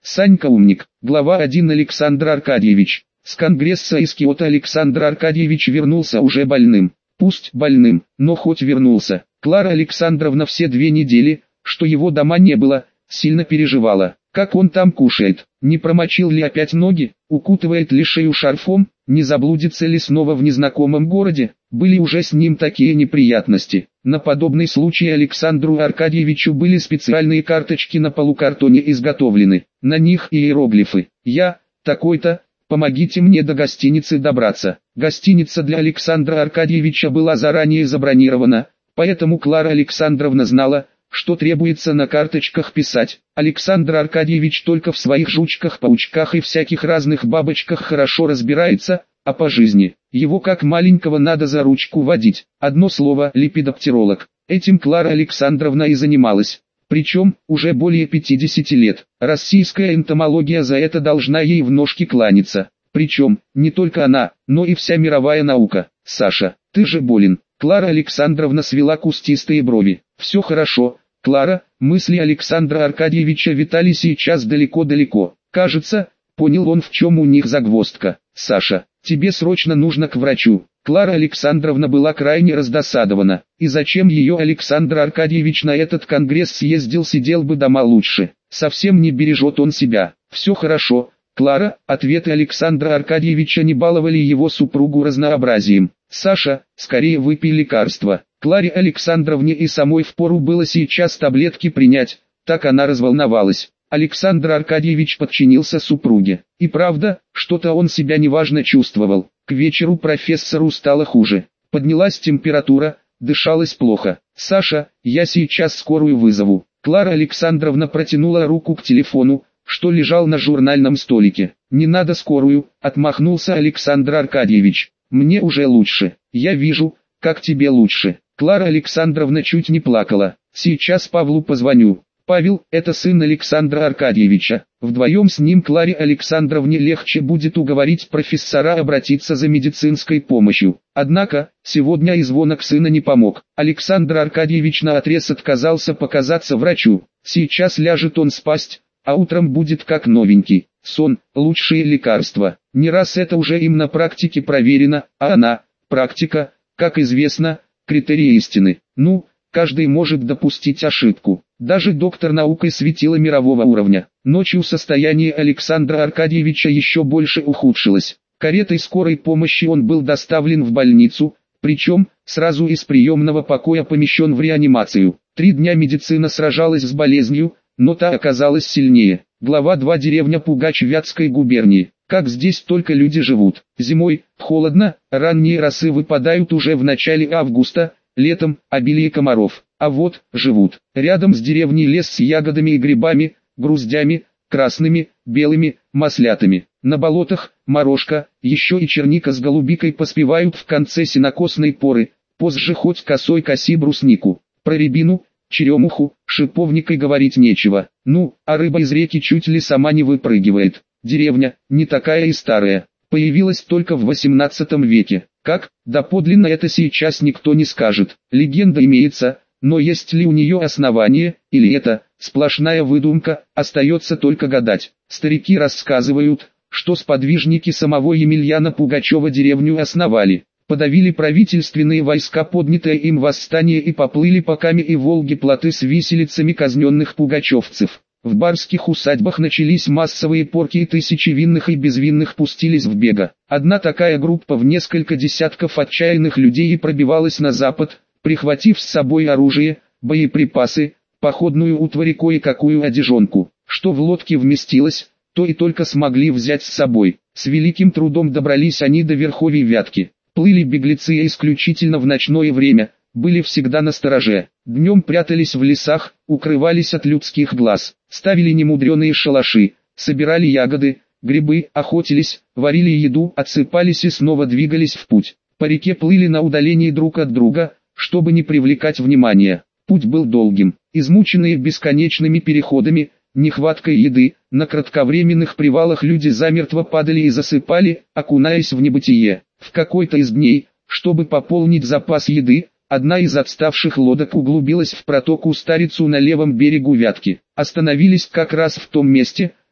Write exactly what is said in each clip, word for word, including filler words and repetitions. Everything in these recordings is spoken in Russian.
Санька умник. Глава один. Александр Аркадьевич. С конгресса из Киото Александр Аркадьевич вернулся уже больным. Пусть больным, но хоть вернулся. Клара Александровна все две недели, что его дома не было, сильно переживала. Как он там кушает, не промочил ли опять ноги, укутывает ли шею шарфом, не заблудится ли снова в незнакомом городе. Были уже с ним такие неприятности. На подобный случай Александру Аркадьевичу были специальные карточки на полукартоне изготовлены. На них иероглифы. «Я, такой-то, помогите мне до гостиницы добраться». Гостиница для Александра Аркадьевича была заранее забронирована, поэтому Клара Александровна знала, что требуется на карточках писать. Александр Аркадьевич только в своих жучках-паучках и всяких разных бабочках хорошо разбирается, а по жизни его как маленького надо за ручку водить. Одно слово — лепидоптеролог. Этим Клара Александровна и занималась. Причем, уже более пятидесяти лет. Российская энтомология за это должна ей в ножки кланяться. Причем, не только она, но и вся мировая наука. «Саша, ты же болен». Клара Александровна свела кустистые брови. «Все хорошо, Клара». Мысли Александра Аркадьевича витали сейчас далеко-далеко. Кажется, понял он, в чем у них загвоздка. «Саша, тебе срочно нужно к врачу». Клара Александровна была крайне раздосадована. И зачем ее Александр Аркадьевич на этот конгресс съездил, сидел бы дома лучше. Совсем не бережет он себя. «Все хорошо, Клара». Ответы Александра Аркадьевича не баловали его супругу разнообразием. «Саша, скорее выпей лекарство». Кларе Александровне и самой впору было сейчас таблетки принять, так она разволновалась. Александр Аркадьевич подчинился супруге. И правда, что-то он себя неважно чувствовал. К вечеру профессору стало хуже. Поднялась температура, дышалось плохо. «Саша, я сейчас скорую вызову». Клара Александровна протянула руку к телефону, что лежал на журнальном столике. «Не надо скорую», — отмахнулся Александр Аркадьевич. «Мне уже лучше. Я вижу, как тебе лучше». Клара Александровна чуть не плакала. «Сейчас Павлу позвоню». Павел – это сын Александра Аркадьевича. Вдвоем с ним Кларе Александровне легче будет уговорить профессора обратиться за медицинской помощью. Однако, сегодня и звонок сына не помог. Александр Аркадьевич наотрез отказался показаться врачу. Сейчас ляжет он спать, а утром будет как новенький. Сон – лучшее лекарство. Не раз это уже им на практике проверено, а она, практика, как известно, критерий истины. Ну, каждый может допустить ошибку. Даже доктор наукой светила мирового уровня. Ночью состояние Александра Аркадьевича еще больше ухудшилось. Каретой скорой помощи он был доставлен в больницу, причем, сразу из приемного покоя помещен в реанимацию. Три дня медицина сражалась с болезнью, но та оказалась сильнее. Глава два. Деревня Пугач Вятской губернии. Как здесь только люди живут. Зимой холодно, ранние росы выпадают уже в начале августа, летом обилие комаров. А вот, живут. Рядом с деревней лес с ягодами и грибами, груздями, красными, белыми, маслятами. На болотах морожка, еще и черника с голубикой поспевают в конце сенокосной поры, позже хоть косой коси бруснику. Про рябину, черемуху, шиповник и говорить нечего. Ну, а рыба из реки чуть ли сама не выпрыгивает. Деревня, не такая и старая, появилась только в восемнадцатом веке. Как? Да подлинно это сейчас никто не скажет. Легенда имеется, но есть ли у нее основание, или это сплошная выдумка, остается только гадать. Старики рассказывают, что сподвижники самого Емельяна Пугачева деревню основали. Подавили правительственные войска поднятое им восстание и поплыли по Каме и Волге плоты с виселицами казненных пугачевцев. В барских усадьбах начались массовые порки, и тысячи винных и безвинных пустились в бега. Одна такая группа в несколько десятков отчаянных людей и пробивалась на запад, прихватив с собой оружие, боеприпасы, походную утварь и кое-какую одежонку. Что в лодке вместилось, то и только смогли взять с собой. С великим трудом добрались они до верховья Вятки. Плыли беглецы исключительно в ночное время, были всегда настороже. Днем прятались в лесах, укрывались от людских глаз, ставили немудреные шалаши, собирали ягоды, грибы, охотились, варили еду, отсыпались и снова двигались в путь. По реке плыли на удалении друг от друга, чтобы не привлекать внимания. Путь был долгим, измученные бесконечными переходами, нехваткой еды, на кратковременных привалах люди замертво падали и засыпали, окунаясь в небытие. В какой-то из дней, чтобы пополнить запас еды, одна из отставших лодок углубилась в протоку Старицу на левом берегу Вятки. Остановились как раз в том месте,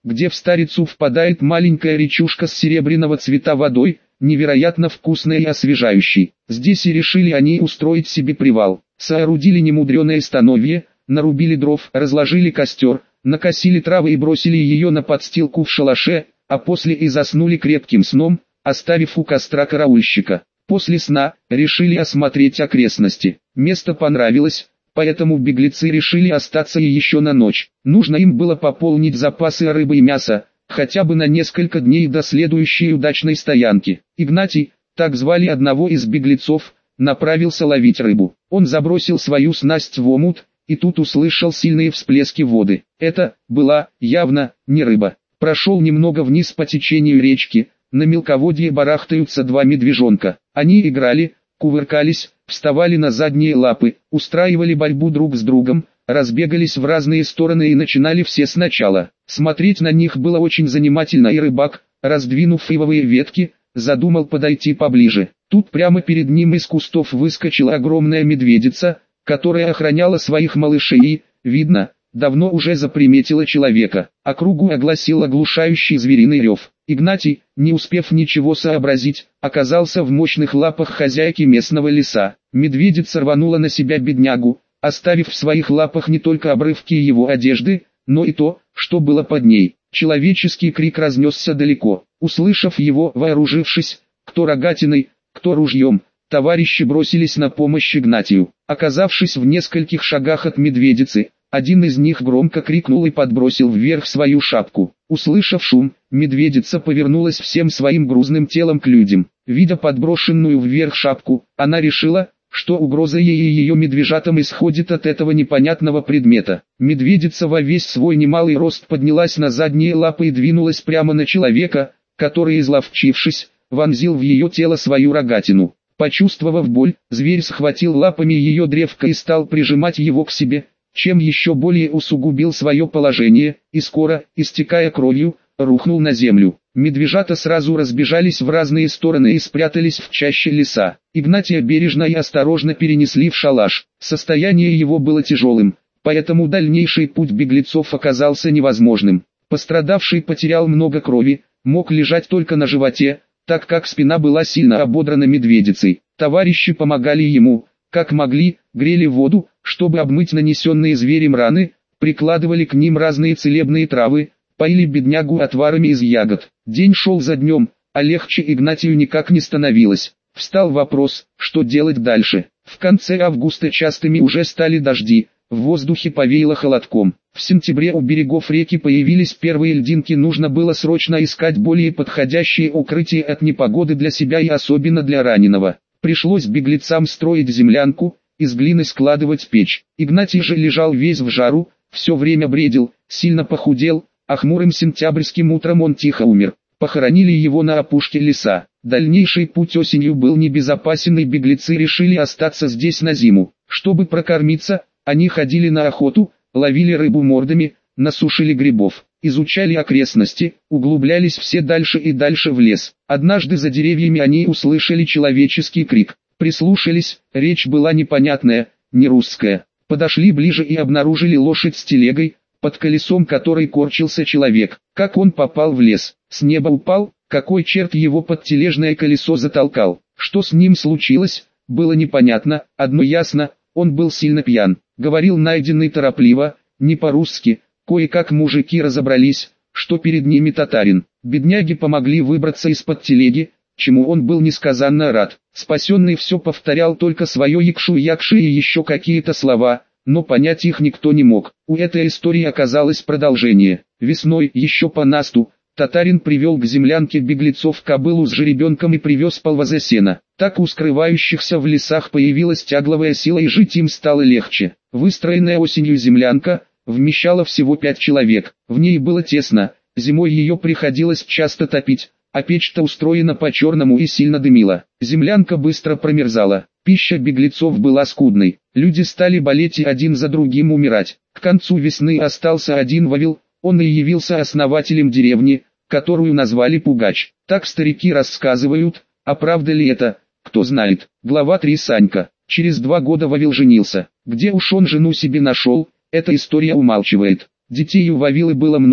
где в Старицу впадает маленькая речушка с серебряного цвета водой, невероятно вкусной и освежающей. Здесь и решили они устроить себе привал. Соорудили немудреное становье, нарубили дров, разложили костер, накосили травы и бросили ее на подстилку в шалаше, а после и заснули крепким сном, оставив у костра караульщика. После сна решили осмотреть окрестности. Место понравилось, поэтому беглецы решили остаться и еще на ночь. Нужно им было пополнить запасы рыбы и мяса, хотя бы на несколько дней до следующей удачной стоянки. Игнатий, так звали одного из беглецов, направился ловить рыбу. Он забросил свою снасть в омут, и тут услышал сильные всплески воды. Это была явно не рыба. Прошел немного вниз по течению речки. На мелководье барахтаются два медвежонка. Они играли, кувыркались, вставали на задние лапы, устраивали борьбу друг с другом, разбегались в разные стороны и начинали все сначала. Смотреть на них было очень занимательно, и рыбак, раздвинув ивовые ветки, задумал подойти поближе. Тут прямо перед ним из кустов выскочила огромная медведица, которая охраняла своих малышей и, видно, давно уже заприметила человека. Округу огласил оглушающий звериный рев. Игнатий, не успев ничего сообразить, оказался в мощных лапах хозяйки местного леса. Медведица рванула на себя беднягу, оставив в своих лапах не только обрывки его одежды, но и то, что было под ней. Человеческий крик разнесся далеко. Услышав его, вооружившись, кто рогатиной, кто ружьем, товарищи бросились на помощь Игнатию. Оказавшись в нескольких шагах от медведицы, один из них громко крикнул и подбросил вверх свою шапку. Услышав шум, медведица повернулась всем своим грузным телом к людям. Видя подброшенную вверх шапку, она решила, что угроза ей и ее медвежатам исходит от этого непонятного предмета. Медведица во весь свой немалый рост поднялась на задние лапы и двинулась прямо на человека, который, изловчившись, вонзил в ее тело свою рогатину. Почувствовав боль, зверь схватил лапами ее древко и стал прижимать его к себе, чем еще более усугубил свое положение, и скоро, истекая кровью, рухнул на землю. Медвежата сразу разбежались в разные стороны и спрятались в чаще леса. Игнатия бережно и осторожно перенесли в шалаш. Состояние его было тяжелым, поэтому дальнейший путь беглецов оказался невозможным. Пострадавший потерял много крови, мог лежать только на животе, так как спина была сильно ободрана медведицей. Товарищи помогали ему, как могли, грели воду, чтобы обмыть нанесенные зверем раны, прикладывали к ним разные целебные травы, поили беднягу отварами из ягод. День шел за днем, а легче Игнатию никак не становилось. Встал вопрос, что делать дальше. В конце августа частыми уже стали дожди, в воздухе повеяло холодком. В сентябре у берегов реки появились первые льдинки, нужно было срочно искать более подходящие укрытия от непогоды для себя и особенно для раненого. Пришлось беглецам строить землянку, из глины складывать печь. Игнатий же лежал весь в жару, все время бредил, сильно похудел, а хмурым сентябрьским утром он тихо умер. Похоронили его на опушке леса. Дальнейший путь осенью был небезопасен, и беглецы решили остаться здесь на зиму. Чтобы прокормиться, они ходили на охоту, ловили рыбу мордами, насушили грибов, изучали окрестности, углублялись все дальше и дальше в лес. Однажды за деревьями они услышали человеческий крик. Прислушались, речь была непонятная, не русская. Подошли ближе и обнаружили лошадь с телегой, под колесом которой корчился человек. Как он попал в лес? С неба упал? Какой черт его под тележное колесо затолкал? Что с ним случилось? Было непонятно, одно ясно, он был сильно пьян. Говорил найденный торопливо, не по-русски. Кое-как мужики разобрались, что перед ними татарин. Бедняги помогли выбраться из-под телеги, чему он был несказанно рад. Спасенный все повторял только свое якшу-якши и еще какие-то слова, но понять их никто не мог. У этой истории оказалось продолжение. Весной, еще по насту, татарин привел к землянке беглецов кобылу с жеребенком и привез полвоза сена. Так у скрывающихся в лесах появилась тягловая сила, и жить им стало легче. Выстроенная осенью землянка вмещала всего пять человек. В ней было тесно, зимой ее приходилось часто топить, а печь-то устроена по-черному и сильно дымила. Землянка быстро промерзала. Пища беглецов была скудной. Люди стали болеть и один за другим умирать. К концу весны остался один Вавил, он и явился основателем деревни, которую назвали Пугач. Так старики рассказывают, а правда ли это, кто знает. Глава три. Санька. Через два года Вавил женился. Где уж он жену себе нашел, эта история умалчивает. Детей у Вавилы было много,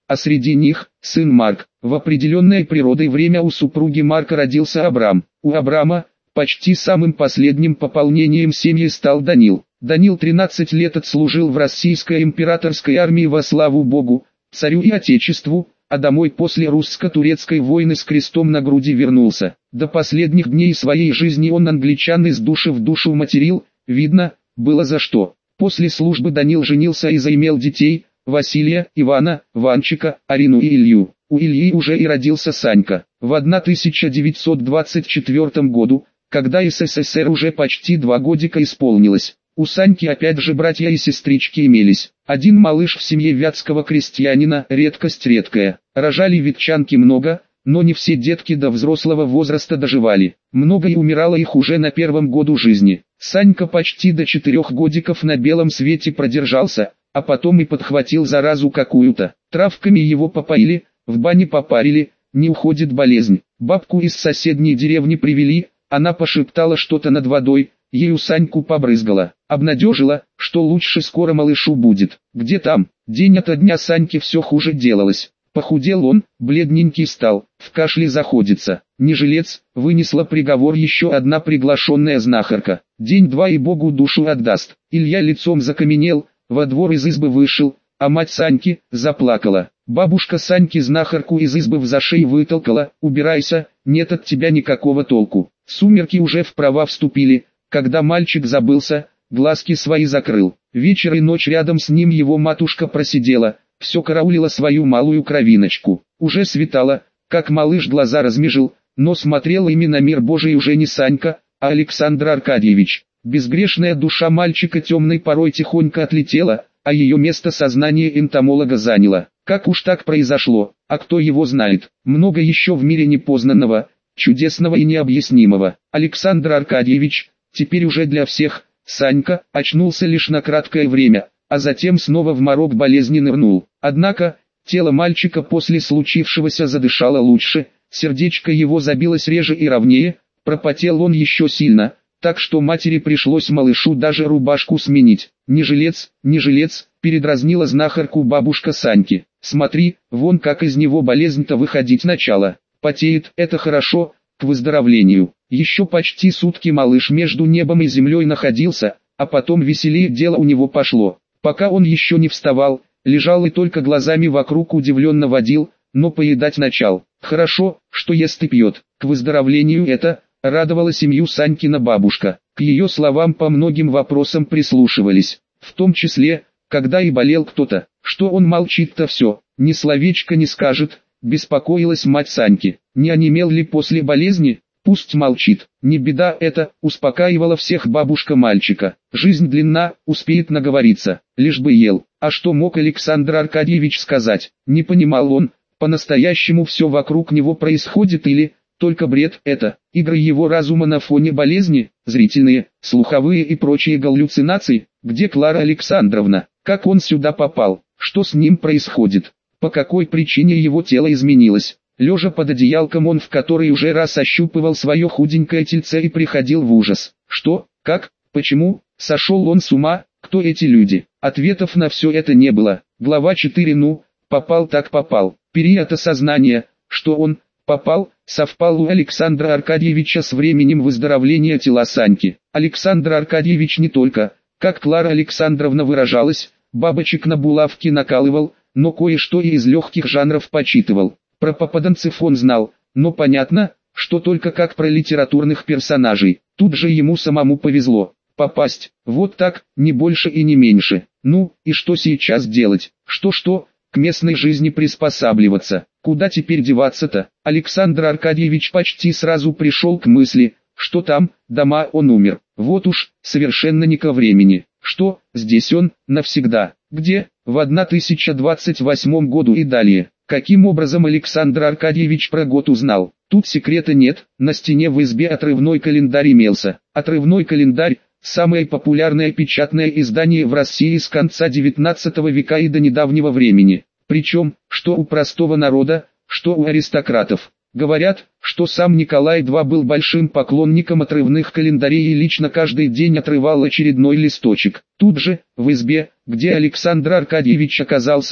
а среди них – сын Марк. В определенное природой время у супруги Марка родился Абрам. У Абрама, почти самым последним пополнением семьи стал Данил. Данил тринадцать лет отслужил в российской императорской армии во славу Богу, царю и отечеству, а домой после русско-турецкой войны с крестом на груди вернулся. До последних дней своей жизни он англичан из души в душу материл, видно, было за что. После службы Данил женился и заимел детей, Василия, Ивана, Ванчика, Арину и Илью. У Ильи уже и родился Санька. В тысяча девятьсот двадцать четвёртом году, когда СССР уже почти два годика исполнилось, у Саньки опять же братья и сестрички имелись. Один малыш в семье вятского крестьянина, редкость редкая. Рожали ветчанки много, но не все детки до взрослого возраста доживали. Много и умирало их уже на первом году жизни. Санька почти до четырех годиков на белом свете продержался, а потом и подхватил заразу какую-то. Травками его попоили, в бане попарили, не уходит болезнь. Бабку из соседней деревни привели, она пошептала что-то над водой, ею Саньку побрызгала, обнадежила, что лучше скоро малышу будет. Где там? День ото дня Саньке все хуже делалось. Похудел он, бледненький стал, в кашле заходится. Не жилец, вынесла приговор еще одна приглашенная знахарка. День-два и Богу душу отдаст. Илья лицом закаменел, во двор из избы вышел, а мать Саньки заплакала. Бабушка Саньки знахарку из избы в зашей вытолкала: «Убирайся, нет от тебя никакого толку». Сумерки уже вправо вступили, когда мальчик забылся, глазки свои закрыл. Вечер и ночь рядом с ним его матушка просидела, все караулила свою малую кровиночку. Уже светало, как малыш глаза размежил, но смотрел ими на мир Божий уже не Санька, а Александр Аркадьевич. Безгрешная душа мальчика темной порой тихонько отлетела, а ее место сознание энтомолога заняло. Как уж так произошло, а кто его знает? Много еще в мире непознанного, чудесного и необъяснимого. Александр Аркадьевич, теперь уже для всех, Санька, очнулся лишь на краткое время, а затем снова в морок болезни нырнул. Однако, тело мальчика после случившегося задышало лучше, сердечко его забилось реже и ровнее, пропотел он еще сильно, так что матери пришлось малышу даже рубашку сменить. «Не жилец, не жилец», — передразнила знахарку бабушка Саньки. «Смотри, вон как из него болезнь-то выходить начала. Потеет, это хорошо, к выздоровлению». Еще почти сутки малыш между небом и землей находился, а потом веселее дело у него пошло. Пока он еще не вставал, лежал и только глазами вокруг удивленно водил, но поедать начал. Хорошо, что ест и пьет. К выздоровлению это радовала семью Санькина бабушка. К ее словам по многим вопросам прислушивались, в том числе, когда и болел кто-то. Что он молчит-то все, ни словечко не скажет, беспокоилась мать Саньки. Не онемел ли после болезни? Пусть молчит, не беда это, успокаивала всех бабушка мальчика. Жизнь длинна, успеет наговориться, лишь бы ел. А что мог Александр Аркадьевич сказать? Не понимал он, по-настоящему все вокруг него происходит или только бред это, игры его разума на фоне болезни, зрительные, слуховые и прочие галлюцинации. Где Клара Александровна? Как он сюда попал? Что с ним происходит? По какой причине его тело изменилось? Лежа под одеялком он в который уже раз ощупывал свое худенькое тельце и приходил в ужас. Что, как, почему, сошел он с ума, кто эти люди? Ответов на все это не было. Глава четыре. Ну, попал так попал. Период осознания, что он попал, совпал у Александра Аркадьевича с временем выздоровления тела Саньки. Александр Аркадьевич не только, как Клара Александровна выражалась, бабочек на булавки накалывал, но кое-что и из легких жанров почитывал. Про попаданцев он знал, но понятно, что только как про литературных персонажей. Тут же ему самому повезло попасть, вот так, не больше и не меньше. Ну, и что сейчас делать? Что-что, к местной жизни приспосабливаться. Куда теперь деваться-то? Александр Аркадьевич почти сразу пришел к мысли, что там, дома он умер. Вот уж, совершенно не ко времени. Что, здесь он, навсегда? Где? В тысяча двадцать восьмом году и далее. Каким образом Александр Аркадьевич про год узнал? Тут секрета нет, на стене в избе отрывной календарь имелся. Отрывной календарь – самое популярное печатное издание в России с конца девятнадцатого века и до недавнего времени. Причем, что у простого народа, что у аристократов. Говорят, что сам Николай Второй был большим поклонником отрывных календарей и лично каждый день отрывал очередной листочек. Тут же, в избе, где Александр Аркадьевич оказался,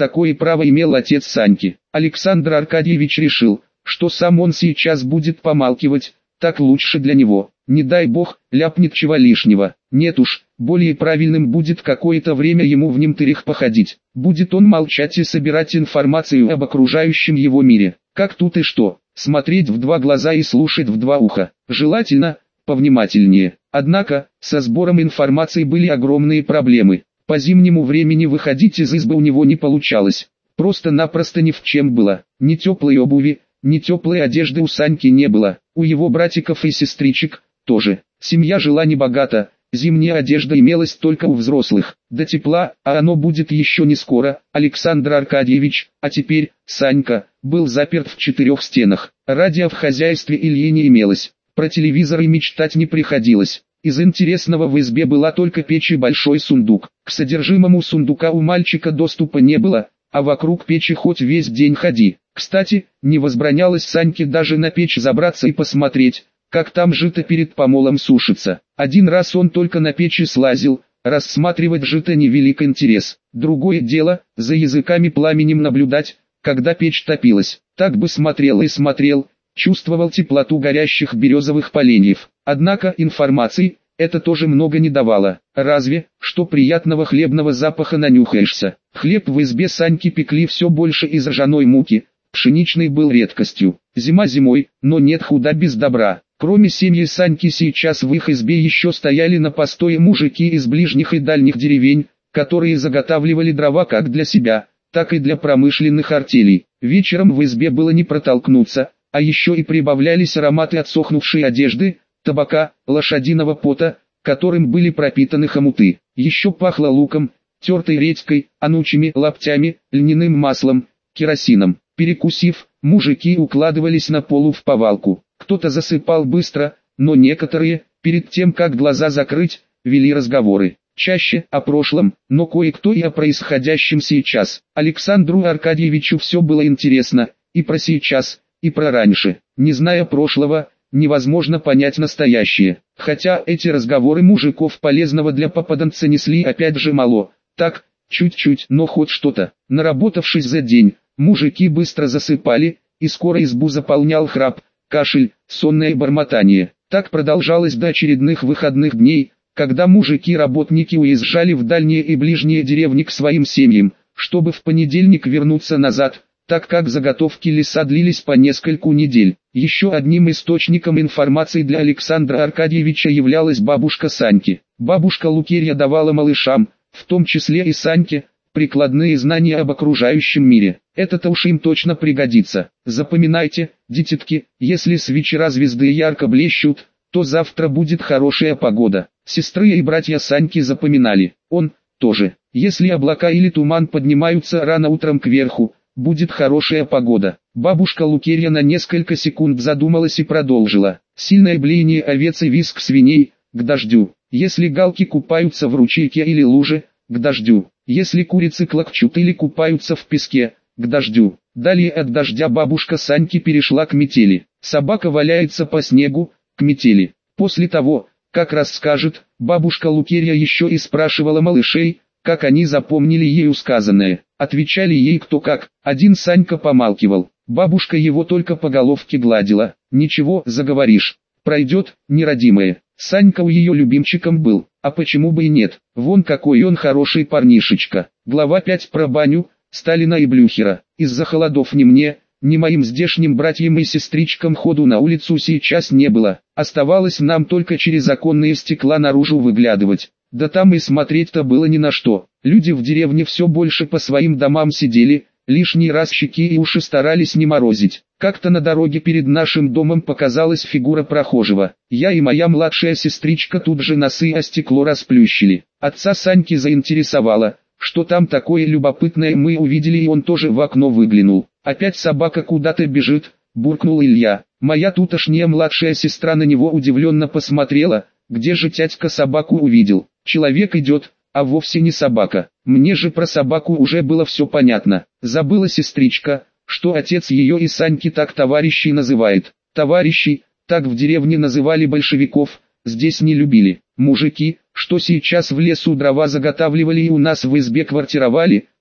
Такое право имел отец Саньки. Александр Аркадьевич решил, что сам он сейчас будет помалкивать, так лучше для него. Не дай бог, ляпнет чего лишнего. Нет уж, более правильным будет какое-то время ему в немтырях походить. Будет он молчать и собирать информацию об окружающем его мире. Как тут и что, смотреть в два глаза и слушать в два уха. Желательно, повнимательнее. Однако, со сбором информации были огромные проблемы. По зимнему времени выходить из избы у него не получалось. Просто-напросто ни в чем было. Ни теплой обуви, ни теплой одежды у Саньки не было. У его братиков и сестричек тоже. Семья жила небогато, зимняя одежда имелась только у взрослых. До тепла, а оно будет еще не скоро. Александр Аркадьевич, а теперь Санька, был заперт в четырех стенах. Радио в хозяйстве Ильи не имелось. Про телевизор и мечтать не приходилось. Из интересного в избе была только печь и большой сундук. К содержимому сундука у мальчика доступа не было, а вокруг печи хоть весь день ходи. Кстати, не возбранялось Саньке даже на печь забраться и посмотреть, как там жито перед помолом сушится. Один раз он только на печи слазил, рассматривать жито невелик интерес. Другое дело, за языками пламенем наблюдать, когда печь топилась. Так бы смотрел и смотрел, чувствовал теплоту горящих березовых поленьев. Однако информации это тоже много не давало. Разве, что приятного хлебного запаха нанюхаешься. Хлеб в избе Саньки пекли все больше из ржаной муки, пшеничный был редкостью. Зима зимой, но нет худа без добра. Кроме семьи Саньки сейчас в их избе еще стояли на постое мужики из ближних и дальних деревень, которые заготавливали дрова как для себя, так и для промышленных артелей. Вечером в избе было не протолкнуться, а еще и прибавлялись ароматы отсохнувшей одежды, табака, лошадиного пота, которым были пропитаны хомуты. Еще пахло луком, тертой редькой, анучими лаптями, льняным маслом, керосином. Перекусив, мужики укладывались на полу в повалку. Кто-то засыпал быстро, но некоторые, перед тем как глаза закрыть, вели разговоры. Чаще о прошлом, но кое-кто и о происходящем сейчас. Александру Аркадьевичу все было интересно, и про сейчас, и про раньше. Не зная прошлого, невозможно понять настоящее. Хотя эти разговоры мужиков полезного для попаданца несли опять же мало. Так, чуть-чуть, но хоть что-то. Наработавшись за день, мужики быстро засыпали, и скоро избу заполнял храп, кашель, сонное бормотание. Так продолжалось до очередных выходных дней, когда мужики-работники уезжали в дальние и ближние деревни к своим семьям, чтобы в понедельник вернуться назад, так как заготовки леса длились по нескольку недель. Еще одним источником информации для Александра Аркадьевича являлась бабушка Саньки. Бабушка Лукерья давала малышам, в том числе и Саньке, прикладные знания об окружающем мире. Это-то уж им точно пригодится. Запоминайте, дитятки, если с вечера звезды ярко блещут, то завтра будет хорошая погода. Сестры и братья Саньки запоминали. Он тоже. Если облака или туман поднимаются рано утром кверху, будет хорошая погода. Бабушка Лукерья на несколько секунд задумалась и продолжила. Сильное блеяние овец и визг свиней, к дождю. Если галки купаются в ручейке или луже, к дождю. Если курицы клокочут или купаются в песке, к дождю. Далее от дождя бабушка Саньки перешла к метели. Собака валяется по снегу, к метели. После того, как расскажет, бабушка Лукерья еще и спрашивала малышей, как они запомнили ею сказанное. Отвечали ей кто как. Один Санька помалкивал. Бабушка его только по головке гладила. Ничего, заговоришь. Пройдет, неродимое. Санька у ее любимчиком был. А почему бы и нет? Вон какой он хороший парнишечка. Глава пять про баню, Сталина и Блюхера. Из-за холодов ни мне, ни моим здешним братьям и сестричкам ходу на улицу сейчас не было. Оставалось нам только через оконные стекла наружу выглядывать. Да там и смотреть-то было ни на что. Люди в деревне все больше по своим домам сидели, лишний раз щеки и уши старались не морозить. Как-то на дороге перед нашим домом показалась фигура прохожего. Я и моя младшая сестричка тут же носы о стекло расплющили. Отца Саньки заинтересовало, что там такое любопытное мы увидели, и он тоже в окно выглянул. Опять собака куда-то бежит, буркнул Илья. Моя тутошняя младшая сестра на него удивленно посмотрела, где же тятька собаку увидел. Человек идет, а вовсе не собака. Мне же про собаку уже было все понятно. Забыла сестричка, что отец ее и Саньки так товарищей называет. Товарищей, так в деревне называли большевиков, здесь не любили. Мужики, что сейчас в лесу дрова заготавливали и у нас в избе квартировали,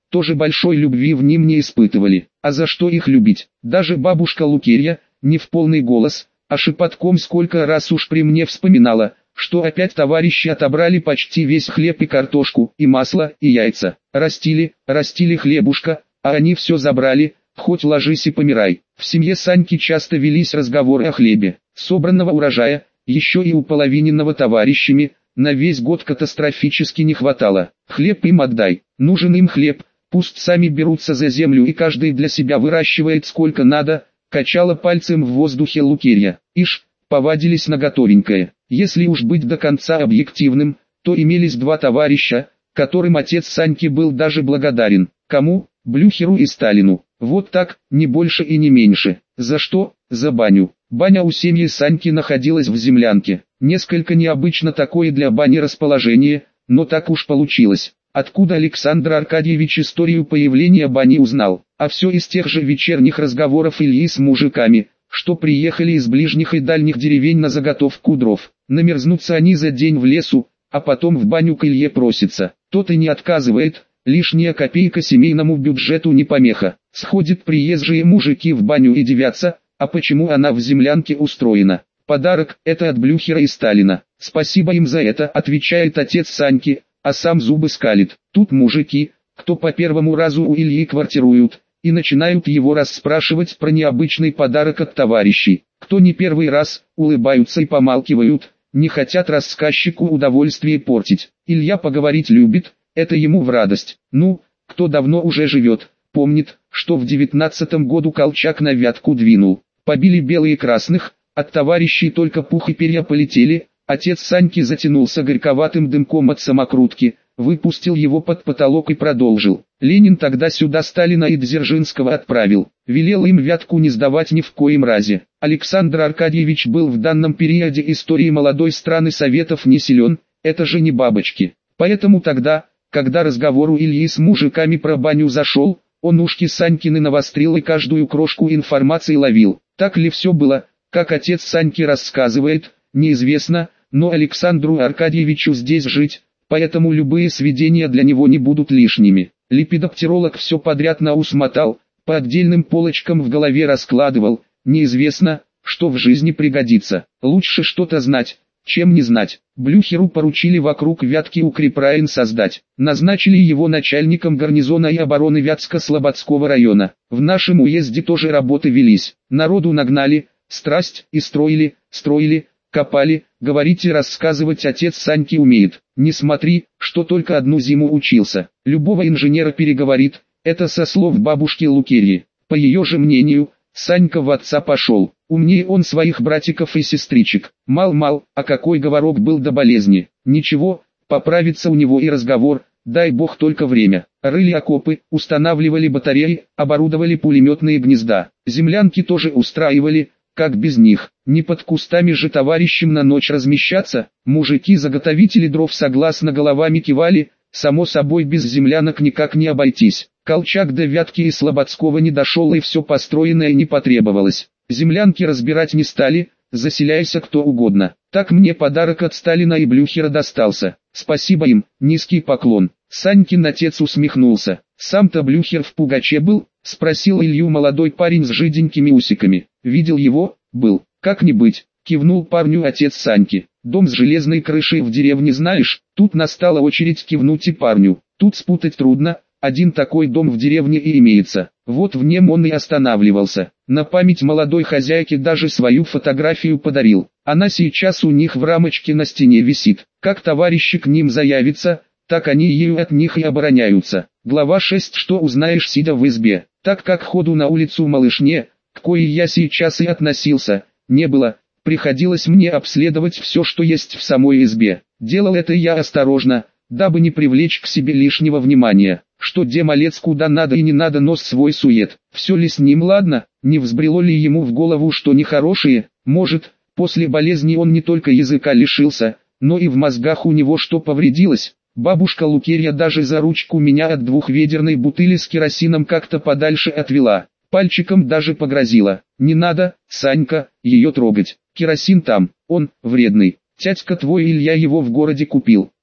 тоже большой любви в ним не испытывали. А за что их любить? Даже бабушка Лукерья, не в полный голос, а шепотком сколько раз уж при мне вспоминала, что опять товарищи отобрали почти весь хлеб и картошку, и масло, и яйца. Растили, растили хлебушка, а они все забрали, хоть ложись и помирай. В семье Саньки часто велись разговоры о хлебе, собранного урожая, еще и уполовиненного товарищами, на весь год катастрофически не хватало. Хлеб им отдай, нужен им хлеб, пусть сами берутся за землю и каждый для себя выращивает сколько надо, качала пальцем в воздухе Лукерья. Ишь, повадились на готовенькое. Если уж быть до конца объективным, то имелись два товарища, которым отец Саньки был даже благодарен. Кому? Блюхеру и Сталину. Вот так, не больше и не меньше. За что? За баню. Баня у семьи Саньки находилась в землянке. Несколько необычно такое для бани расположение, но так уж получилось. Откуда Александр Аркадьевич историю появления бани узнал? А все из тех же вечерних разговоров Ильи с мужиками, что приехали из ближних и дальних деревень на заготовку дров. Намерзнутся они за день в лесу, а потом в баню к Илье просится. Тот и не отказывает, лишняя копейка семейному бюджету не помеха. Сходят приезжие мужики в баню и дивятся, а почему она в землянке устроена. Подарок – это от Блюхера и Сталина. Спасибо им за это, отвечает отец Саньки, а сам зубы скалит. Тут мужики, кто по первому разу у Ильи квартируют, и начинают его расспрашивать про необычный подарок от товарищей. Кто не первый раз, улыбаются и помалкивают, не хотят рассказчику удовольствие портить. Илья поговорить любит, это ему в радость. Ну, кто давно уже живет, помнит, что в девятнадцатом году Колчак на Вятку двинул. Побили белые красных, от товарищей только пух и перья полетели. Отец Саньки затянулся горьковатым дымком от самокрутки, выпустил его под потолок и продолжил. Ленин тогда сюда Сталина и Дзержинского отправил, велел им Вятку не сдавать ни в коем разе. Александр Аркадьевич был в данном периоде истории молодой страны Советов не силен, это же не бабочки. Поэтому тогда, когда разговор у Ильи с мужиками про баню зашел, он ушки Санькины навострил и каждую крошку информации ловил. Так ли все было, как отец Саньки рассказывает, неизвестно, но Александру Аркадьевичу здесь жить, поэтому любые сведения для него не будут лишними. Лепидоптеролог все подряд на ус мотал, по отдельным полочкам в голове раскладывал, неизвестно, что в жизни пригодится. Лучше что-то знать, чем не знать. Блюхеру поручили вокруг Вятки укрепрайон создать. Назначили его начальником гарнизона и обороны Вятско-Слободского района. В нашем уезде тоже работы велись. Народу нагнали, страсть и строили, строили, копали, говорить и рассказывать отец Саньки умеет. Не смотри, что только одну зиму учился. Любого инженера переговорит, это со слов бабушки Лукерьи. По ее же мнению, Санька в отца пошел. Умнее он своих братиков и сестричек. Мал-мал, а какой говорок был до болезни. Ничего, поправится у него и разговор, дай бог только время. Рыли окопы, устанавливали батареи, оборудовали пулеметные гнезда. Землянки тоже устраивали, как без них. Не под кустами же товарищам на ночь размещаться. Мужики-заготовители дров согласно головами кивали, само собой без землянок никак не обойтись. Колчак до Вятки и Слободского не дошел и все построенное не потребовалось. Землянки разбирать не стали, заселяйся кто угодно. Так мне подарок от Сталина и Блюхера достался. Спасибо им, низкий поклон. Санькин отец усмехнулся. Сам-то Блюхер в Пугаче был? Спросил Илью молодой парень с жиденькими усиками. Видел его? Был. Как не быть? Кивнул парню отец Саньки. Дом с железной крышей в деревне знаешь? Тут настала очередь кивнуть и парню. Тут спутать трудно. Один такой дом в деревне и имеется. Вот в нем он и останавливался. На память молодой хозяйке даже свою фотографию подарил. Она сейчас у них в рамочке на стене висит. Как товарищи к ним заявятся, так они ею от них и обороняются. Глава шесть. Что узнаешь, сидя в избе? Так как ходу на улицу малышне, к коей я сейчас и относился, не было, приходилось мне обследовать все, что есть в самой избе. Делал это я осторожно, дабы не привлечь к себе лишнего внимания. Что где малец куда надо и не надо нос свой сует. Все ли с ним ладно, не взбрело ли ему в голову что нехорошее, может, после болезни он не только языка лишился, но и в мозгах у него что повредилось. Бабушка Лукерья даже за ручку меня от двухведерной бутыли с керосином как-то подальше отвела. Пальчиком даже погрозила. Не надо, Санька, ее трогать. Керосин там, он, вредный. Тятька твой Илья его в городе купил.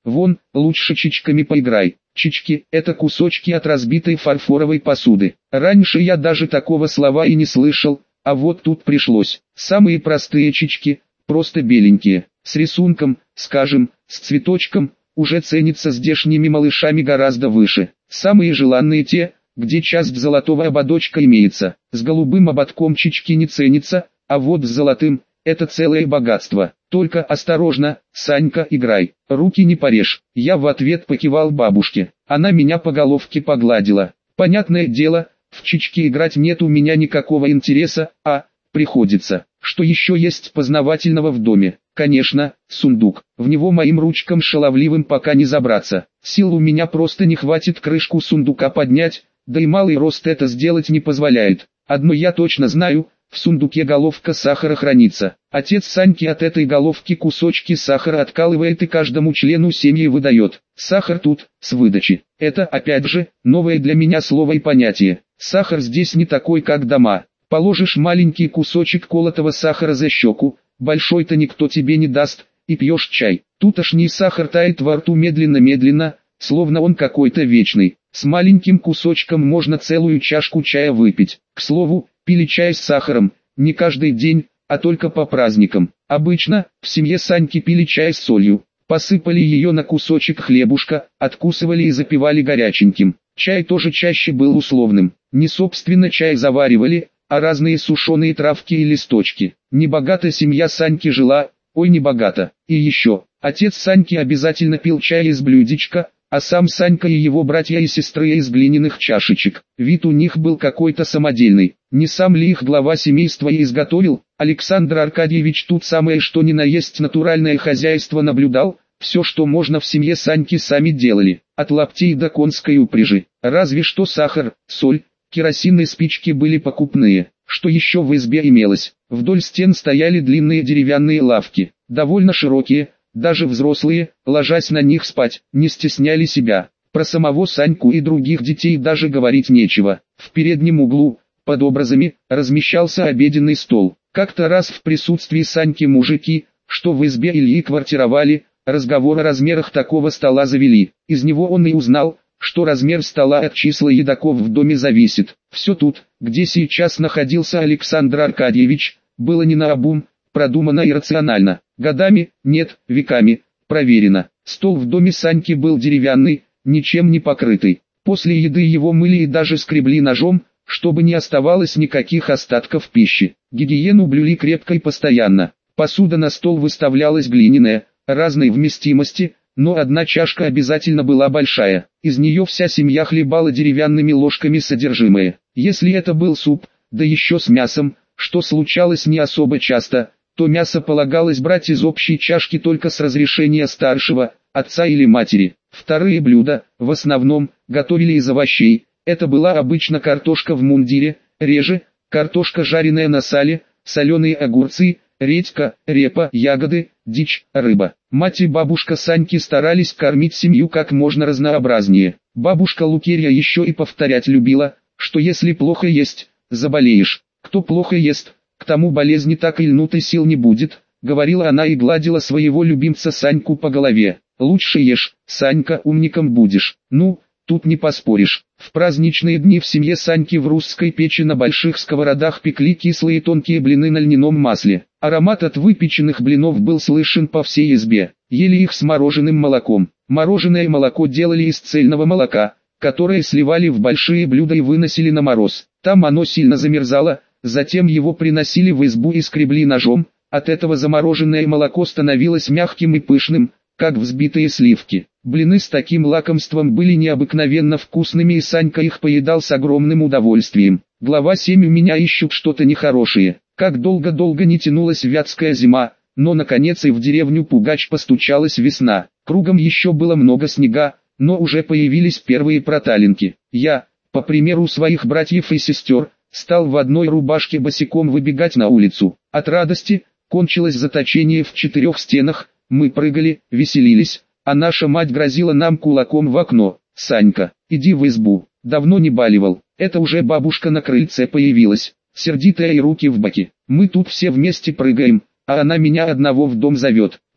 Вон, лучше чичками поиграй. Чички – это кусочки от разбитой фарфоровой посуды. Раньше я даже такого слова и не слышал, а вот тут пришлось. Самые простые чички, просто беленькие, с рисунком, скажем, с цветочком, уже ценятся здешними малышами гораздо выше. Самые желанные те, где часть золотого ободочка имеется. С голубым ободком чички не ценятся, а вот с золотым – это целое богатство. Только осторожно, Санька, играй, руки не порежь. Я в ответ покивал бабушке. Она меня по головке погладила. Понятное дело, в чички играть нет у меня никакого интереса, а, приходится. Что еще есть познавательного в доме? Конечно, сундук. В него моим ручкам шаловливым пока не забраться. Сил у меня просто не хватит крышку сундука поднять, да и малый рост это сделать не позволяет. Одно я точно знаю, в сундуке головка сахара хранится. Отец Саньки от этой головки кусочки сахара откалывает и каждому члену семьи выдает. Сахар тут, с выдачи. Это, опять же, новое для меня слово и понятие. Сахар здесь не такой, как дома. Положишь маленький кусочек колотого сахара за щеку, большой-то никто тебе не даст, и пьешь чай. Тутошний сахар тает во рту медленно-медленно, словно он какой-то вечный. С маленьким кусочком можно целую чашку чая выпить. К слову, пили чай с сахаром, не каждый день, а только по праздникам. Обычно, в семье Саньки пили чай с солью, посыпали ее на кусочек хлебушка, откусывали и запивали горяченьким. Чай тоже чаще был условным. Не собственно чай заваривали, а разные сушеные травки и листочки. Небогато семья Саньки жила, ой небогато. И еще, отец Саньки обязательно пил чай из блюдечка, а сам Санька и его братья и сестры из глиняных чашечек. Вид у них был какой-то самодельный. Не сам ли их глава семейства и изготовил? Александр Аркадьевич тут самое что ни на есть натуральное хозяйство наблюдал. Все, что можно в семье Саньки, сами делали, от лаптей до конской упряжи. Разве что сахар, соль, керосин и спички были покупные. Что еще в избе имелось? Вдоль стен стояли длинные деревянные лавки, довольно широкие. Даже взрослые, ложась на них спать, не стесняли себя. Про самого Саньку и других детей даже говорить нечего. В переднем углу, под образами, размещался обеденный стол. Как-то раз в присутствии Саньки мужики, что в избе Ильи квартировали, разговор о размерах такого стола завели. Из него он и узнал, что размер стола от числа едоков в доме зависит. Все тут, где сейчас находился Александр Аркадьевич, было не наобум, продумано и рационально. Годами, нет, веками, проверено. Стол в доме Саньки был деревянный, ничем не покрытый. После еды его мыли и даже скребли ножом, чтобы не оставалось никаких остатков пищи. Гигиену блюли крепко и постоянно. Посуда на стол выставлялась глиняная, разной вместимости, но одна чашка обязательно была большая. Из нее вся семья хлебала деревянными ложками содержимое. Если это был суп, да еще с мясом, что случалось не особо часто, то мясо полагалось брать из общей чашки только с разрешения старшего, отца или матери. Вторые блюда, в основном, готовили из овощей. Это была обычно картошка в мундире, реже, картошка жареная на сале, соленые огурцы, редька, репа, ягоды, дичь, рыба. Мать и бабушка Саньки старались кормить семью как можно разнообразнее. Бабушка Лукерья еще и повторять любила, что если плохо есть, заболеешь. Кто плохо ест, к тому болезни так и льнут и сил не будет, говорила она и гладила своего любимца Саньку по голове. Лучше ешь, Санька, умником будешь. Ну, тут не поспоришь. В праздничные дни в семье Саньки в русской печи на больших сковородах пекли кислые тонкие блины на льняном масле. Аромат от выпеченных блинов был слышен по всей избе. Ели их с мороженым молоком. Мороженое молоко делали из цельного молока, которое сливали в большие блюда и выносили на мороз. Там оно сильно замерзало. Затем его приносили в избу и скребли ножом, от этого замороженное молоко становилось мягким и пышным, как взбитые сливки. Блины с таким лакомством были необыкновенно вкусными и Санька их поедал с огромным удовольствием. Глава семь у меня ищут что-то нехорошее. Как долго-долго не тянулась вятская зима, но наконец и в деревню Пугач постучалась весна. Кругом еще было много снега, но уже появились первые проталинки. Я, по примеру своих братьев и сестер, стал в одной рубашке босиком выбегать на улицу. От радости, кончилось заточение в четырех стенах, мы прыгали, веселились, а наша мать грозила нам кулаком в окно. «Санька, иди в избу, давно не баливал». Это уже бабушка на крыльце появилась, сердитая и руки в боки. Мы тут все вместе прыгаем, а она меня одного в дом зовет.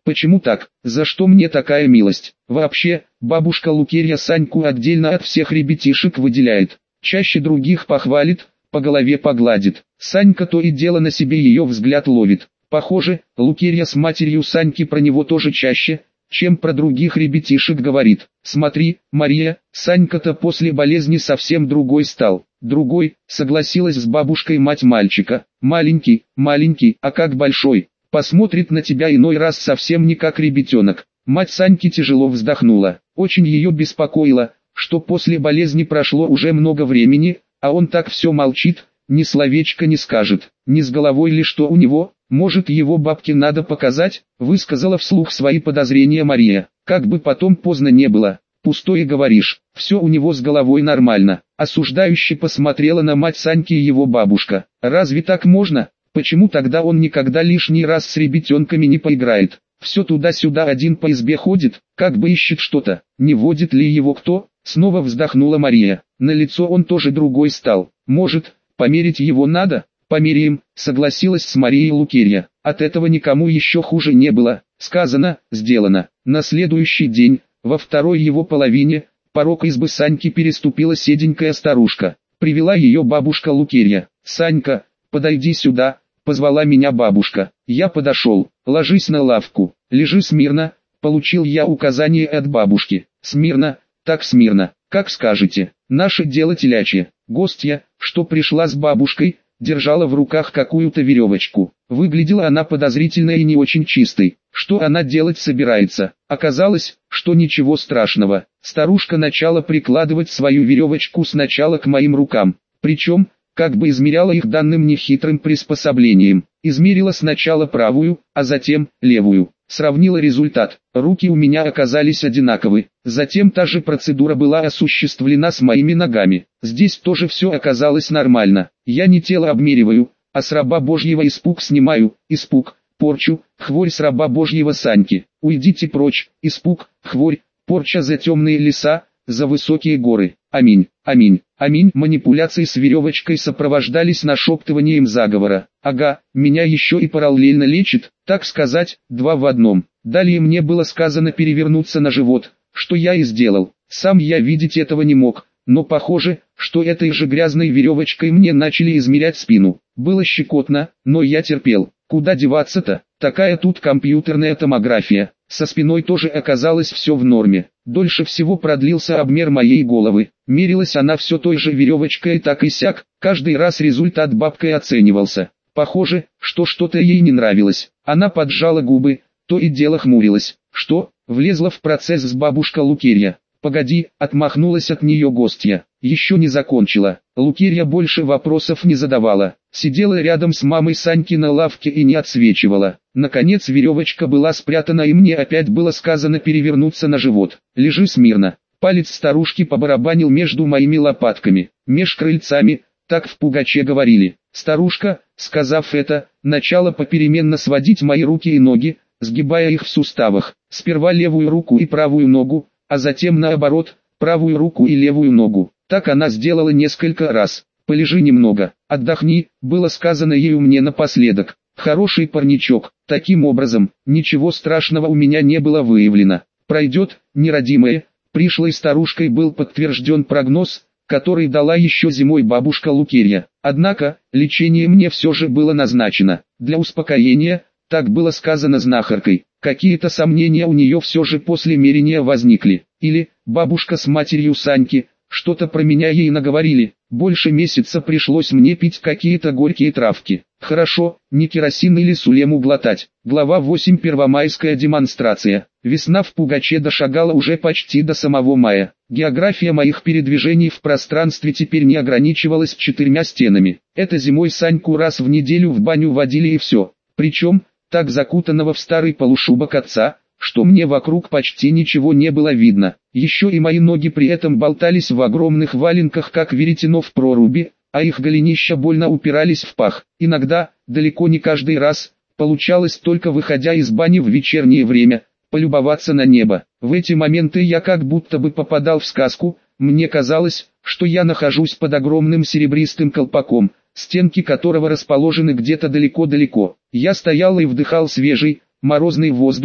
Почему так? За что мне такая милость? Вообще, бабушка Лукерья Саньку отдельно от всех ребятишек выделяет. Чаще других похвалит, по голове погладит. Санька то и дело на себе ее взгляд ловит. Похоже, Лукерья с матерью Саньки про него тоже чаще, чем про других ребятишек говорит. Смотри, Мария, Санька-то после болезни совсем другой стал. Другой, согласилась с бабушкой мать мальчика. Маленький, маленький, а как большой. Посмотрит на тебя иной раз совсем не как ребятенок. Мать Саньки тяжело вздохнула. Очень ее беспокоило, что после болезни прошло уже много времени, а он так все молчит, ни словечко не скажет. Не с головой ли что у него? Может, его бабке надо показать, высказала вслух свои подозрения Мария. Как бы потом поздно не было. Пустое говоришь, все у него с головой нормально. Осуждающе посмотрела на мать Саньки и его бабушка. Разве так можно? Почему тогда он никогда лишний раз с ребятенками не поиграет? Все туда-сюда один по избе ходит, как бы ищет что-то. Не водит ли его кто? Снова вздохнула Мария. На лицо он тоже другой стал. Может, померить его надо? Померяем, согласилась с Марией Лукерья. От этого никому еще хуже не было. Сказано, сделано. На следующий день, во второй его половине, порог избы Саньки переступила седенькая старушка. Привела ее бабушка Лукерья. «Санька, подойди сюда», — позвала меня бабушка. Я подошел. «Ложись на лавку, лежи смирно», — получил я указание от бабушки. «Смирно, так смирно, как скажете. Наше дело телячье». Гостья, что пришла с бабушкой, держала в руках какую-то веревочку. Выглядела она подозрительно и не очень чистой. Что она делать собирается? Оказалось, что ничего страшного. Старушка начала прикладывать свою веревочку сначала к моим рукам. Причем, как бы измеряла их данным нехитрым приспособлением. Измерила сначала правую, а затем левую. Сравнила результат. Руки у меня оказались одинаковы. Затем та же процедура была осуществлена с моими ногами. Здесь тоже все оказалось нормально. Я не тело обмериваю, а с раба Божьего испуг снимаю. Испуг, порчу, хворь с раба Божьего Саньки. Уйдите прочь, испуг, хворь, порча за темные леса, за высокие горы. Аминь, аминь, аминь. Манипуляции с веревочкой сопровождались нашептыванием заговора. Ага, меня еще и параллельно лечит, так сказать, два в одном. Далее мне было сказано перевернуться на живот, что я и сделал. Сам я видеть этого не мог, но похоже, что этой же грязной веревочкой мне начали измерять спину. Было щекотно, но я терпел. Куда деваться-то? Такая тут компьютерная томография. Со спиной тоже оказалось все в норме. Дольше всего продлился обмер моей головы. Мерилась она все той же веревочкой так и сяк. Каждый раз результат бабкой оценивался. Похоже, что что-то ей не нравилось. Она поджала губы, то и дело хмурилась. Что? Влезла в процесс с бабушка Лукерья. «Погоди», — отмахнулась от нее гостья. Еще не закончила. Лукерья больше вопросов не задавала. Сидела рядом с мамой Саньки на лавке и не отсвечивала. Наконец веревочка была спрятана и мне опять было сказано перевернуться на живот. «Лежи смирно». Палец старушки побарабанил между моими лопатками. Меж крыльцами, так в Пугаче говорили. Старушка, сказав это, начала попеременно сводить мои руки и ноги, сгибая их в суставах. Сперва левую руку и правую ногу, а затем наоборот, правую руку и левую ногу. Так она сделала несколько раз. «Полежи немного, отдохни», было сказано ею мне напоследок. Хороший парничок. Таким образом, ничего страшного у меня не было выявлено. Пройдет, неродимое. Пришлой старушкой был подтвержден прогноз, который дала еще зимой бабушка Лукерья. Однако, лечение мне все же было назначено. Для успокоения, так было сказано знахаркой. Какие-то сомнения у нее все же после мерения возникли. Или, бабушка с матерью Саньки, что-то про меня ей наговорили. Больше месяца пришлось мне пить какие-то горькие травки. Хорошо, не керосин или сулему глотать. Глава восемь. Первомайская демонстрация. Весна в Пугаче дошагала уже почти до самого мая. География моих передвижений в пространстве теперь не ограничивалась четырьмя стенами. Это зимой Саньку раз в неделю в баню водили и все. Причем, так закутанного в старый полушубок отца, что мне вокруг почти ничего не было видно. Еще и мои ноги при этом болтались в огромных валенках как веретено в проруби, а их голенища больно упирались в пах. Иногда, далеко не каждый раз, получалось только выходя из бани в вечернее время, полюбоваться на небо. В эти моменты я как будто бы попадал в сказку, мне казалось, что я нахожусь под огромным серебристым колпаком, стенки которого расположены где-то далеко-далеко. Я стоял и вдыхал свежий, морозный воздух,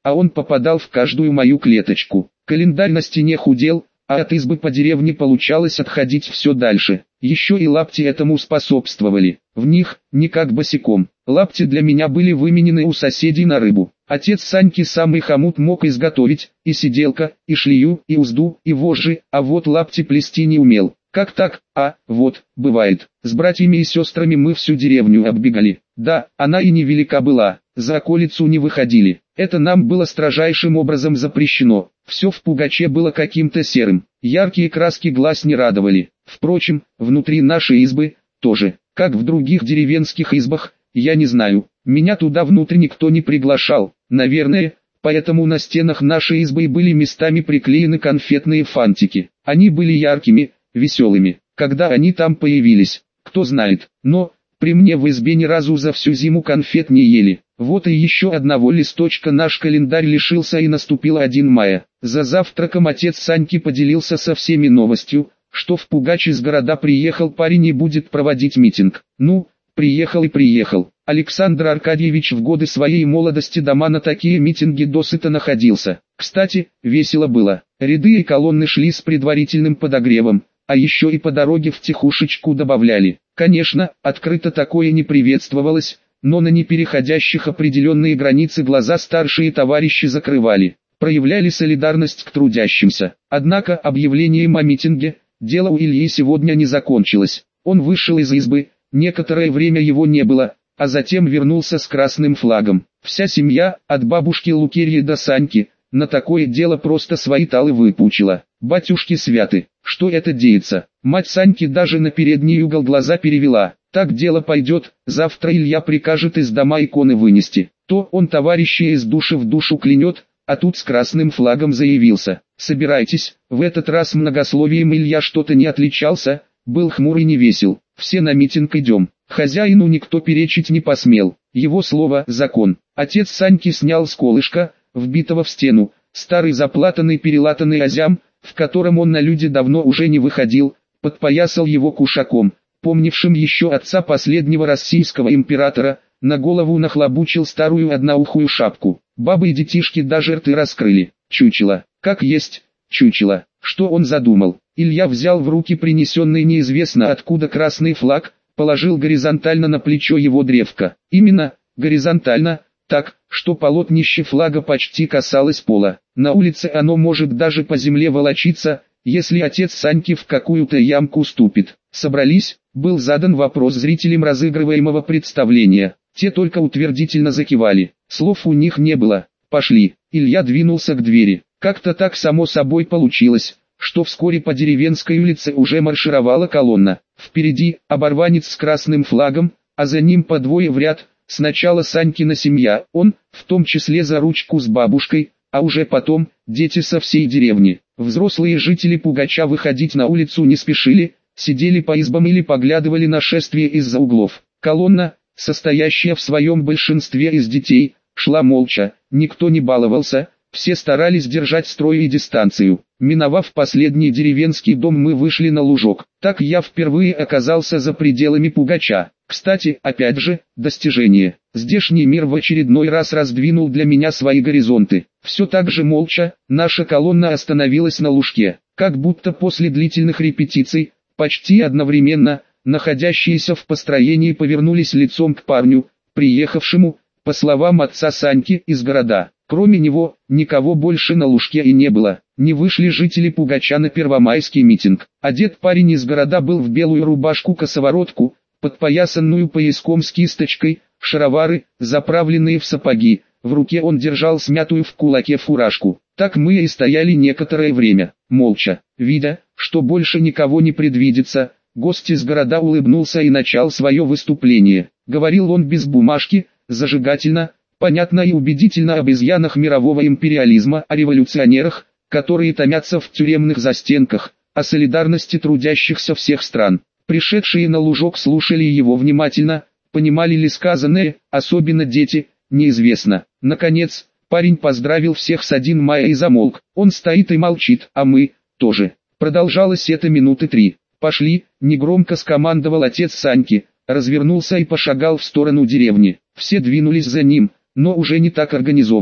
а он попадал в каждую мою клеточку. Календарь на стене худел, а от избы по деревне получалось отходить все дальше. Еще и лапти этому способствовали. В них, не как босиком, лапти для меня были выменены у соседей на рыбу. Отец Саньки самый хомут мог изготовить, и сиделка, и шлею, и узду, и вожжи, а вот лапти плести не умел. Как так? А, вот, бывает. С братьями и сестрами мы всю деревню оббегали. Да, она и невелика была, за околицу не выходили. Это нам было строжайшим образом запрещено. Все в Пугаче было каким-то серым. Яркие краски глаз не радовали. Впрочем, внутри нашей избы, тоже, как в других деревенских избах, я не знаю. Меня туда внутрь никто не приглашал, наверное, поэтому на стенах нашей избы были местами приклеены конфетные фантики. Они были яркими, веселыми. Когда они там появились, кто знает, но при мне в избе ни разу за всю зиму конфет не ели. Вот и еще одного листочка наш календарь лишился, и наступило первое мая. За завтраком отец Саньки поделился со всеми новостью, что в Пугач из города приехал парень и будет проводить митинг. Ну, приехал и приехал. Александр Аркадьевич в годы своей молодости дома на такие митинги досыта находился. Кстати, весело было. Ряды и колонны шли с предварительным подогревом, а еще и по дороге втихушечку добавляли. Конечно, открыто такое не приветствовалось, но на непереходящих определенные границы глаза старшие товарищи закрывали, проявляли солидарность к трудящимся. Однако объявлением о митинге дело у Ильи сегодня не закончилось. Он вышел из избы, некоторое время его не было, а затем вернулся с красным флагом. Вся семья, от бабушки Лукерьи до Саньки, на такое дело просто свои талы выпучила. Батюшки святы, что это деется? Мать Саньки даже на передний угол глаза перевела. Так дело пойдет, завтра Илья прикажет из дома иконы вынести. То он товарища из души в душу клянет, а тут с красным флагом заявился. Собирайтесь, в этот раз многословием Илья что-то не отличался, был хмурый, не весел. Все на митинг идем. Хозяину никто перечить не посмел. Его слово – закон. Отец Саньки снял с колышка, вбитого в стену, старый заплатанный перелатанный азям, в котором он на люди давно уже не выходил, подпоясал его кушаком, помнившим еще отца последнего российского императора, на голову нахлобучил старую одноухую шапку. Бабы и детишки даже рты раскрыли. Чучело, как есть, чучело. Что он задумал? Илья взял в руки принесенный неизвестно откуда красный флаг, положил горизонтально на плечо его древко. Именно, горизонтально, так, что полотнище флага почти касалось пола. На улице оно может даже по земле волочиться, если отец Саньки в какую-то ямку ступит. Собрались, был задан вопрос зрителям разыгрываемого представления. Те только утвердительно закивали. Слов у них не было. Пошли. Илья двинулся к двери. Как-то так само собой получилось, что вскоре по деревенской улице уже маршировала колонна. Впереди оборванец с красным флагом, а за ним по двое в ряд. Сначала Санькина семья, он, в том числе за ручку с бабушкой, а уже потом, дети со всей деревни. Взрослые жители Пугача выходить на улицу не спешили, сидели по избам или поглядывали на шествие из-за углов. Колонна, состоящая в своем большинстве из детей, шла молча, никто не баловался, все старались держать строй и дистанцию. Миновав последний деревенский дом, мы вышли на лужок. Так я впервые оказался за пределами Пугача. Кстати, опять же, достижение. Здешний мир в очередной раз раздвинул для меня свои горизонты. Все так же молча, наша колонна остановилась на лужке. Как будто после длительных репетиций, почти одновременно, находящиеся в построении повернулись лицом к парню, приехавшему, по словам отца Саньки, из города. Кроме него, никого больше на лужке и не было. Не вышли жители Пугача на первомайский митинг. Одет парень из города был в белую рубашку-косоворотку, подпоясанную пояском с кисточкой, шаровары, заправленные в сапоги. В руке он держал смятую в кулаке фуражку. Так мы и стояли некоторое время, молча. Видя, что больше никого не предвидится, гость из города улыбнулся и начал свое выступление. Говорил он без бумажки, зажигательно, понятно и убедительно об изъянах мирового империализма, о революционерах, которые томятся в тюремных застенках, о солидарности трудящихся всех стран. Пришедшие на лужок слушали его внимательно, понимали ли сказанное, особенно дети, неизвестно. Наконец, парень поздравил всех с первым мая и замолк. Он стоит и молчит, а мы, тоже. Продолжалось это минуты три. «Пошли», негромко скомандовал отец Саньки, развернулся и пошагал в сторону деревни. Все двинулись за ним, но уже не так организованно.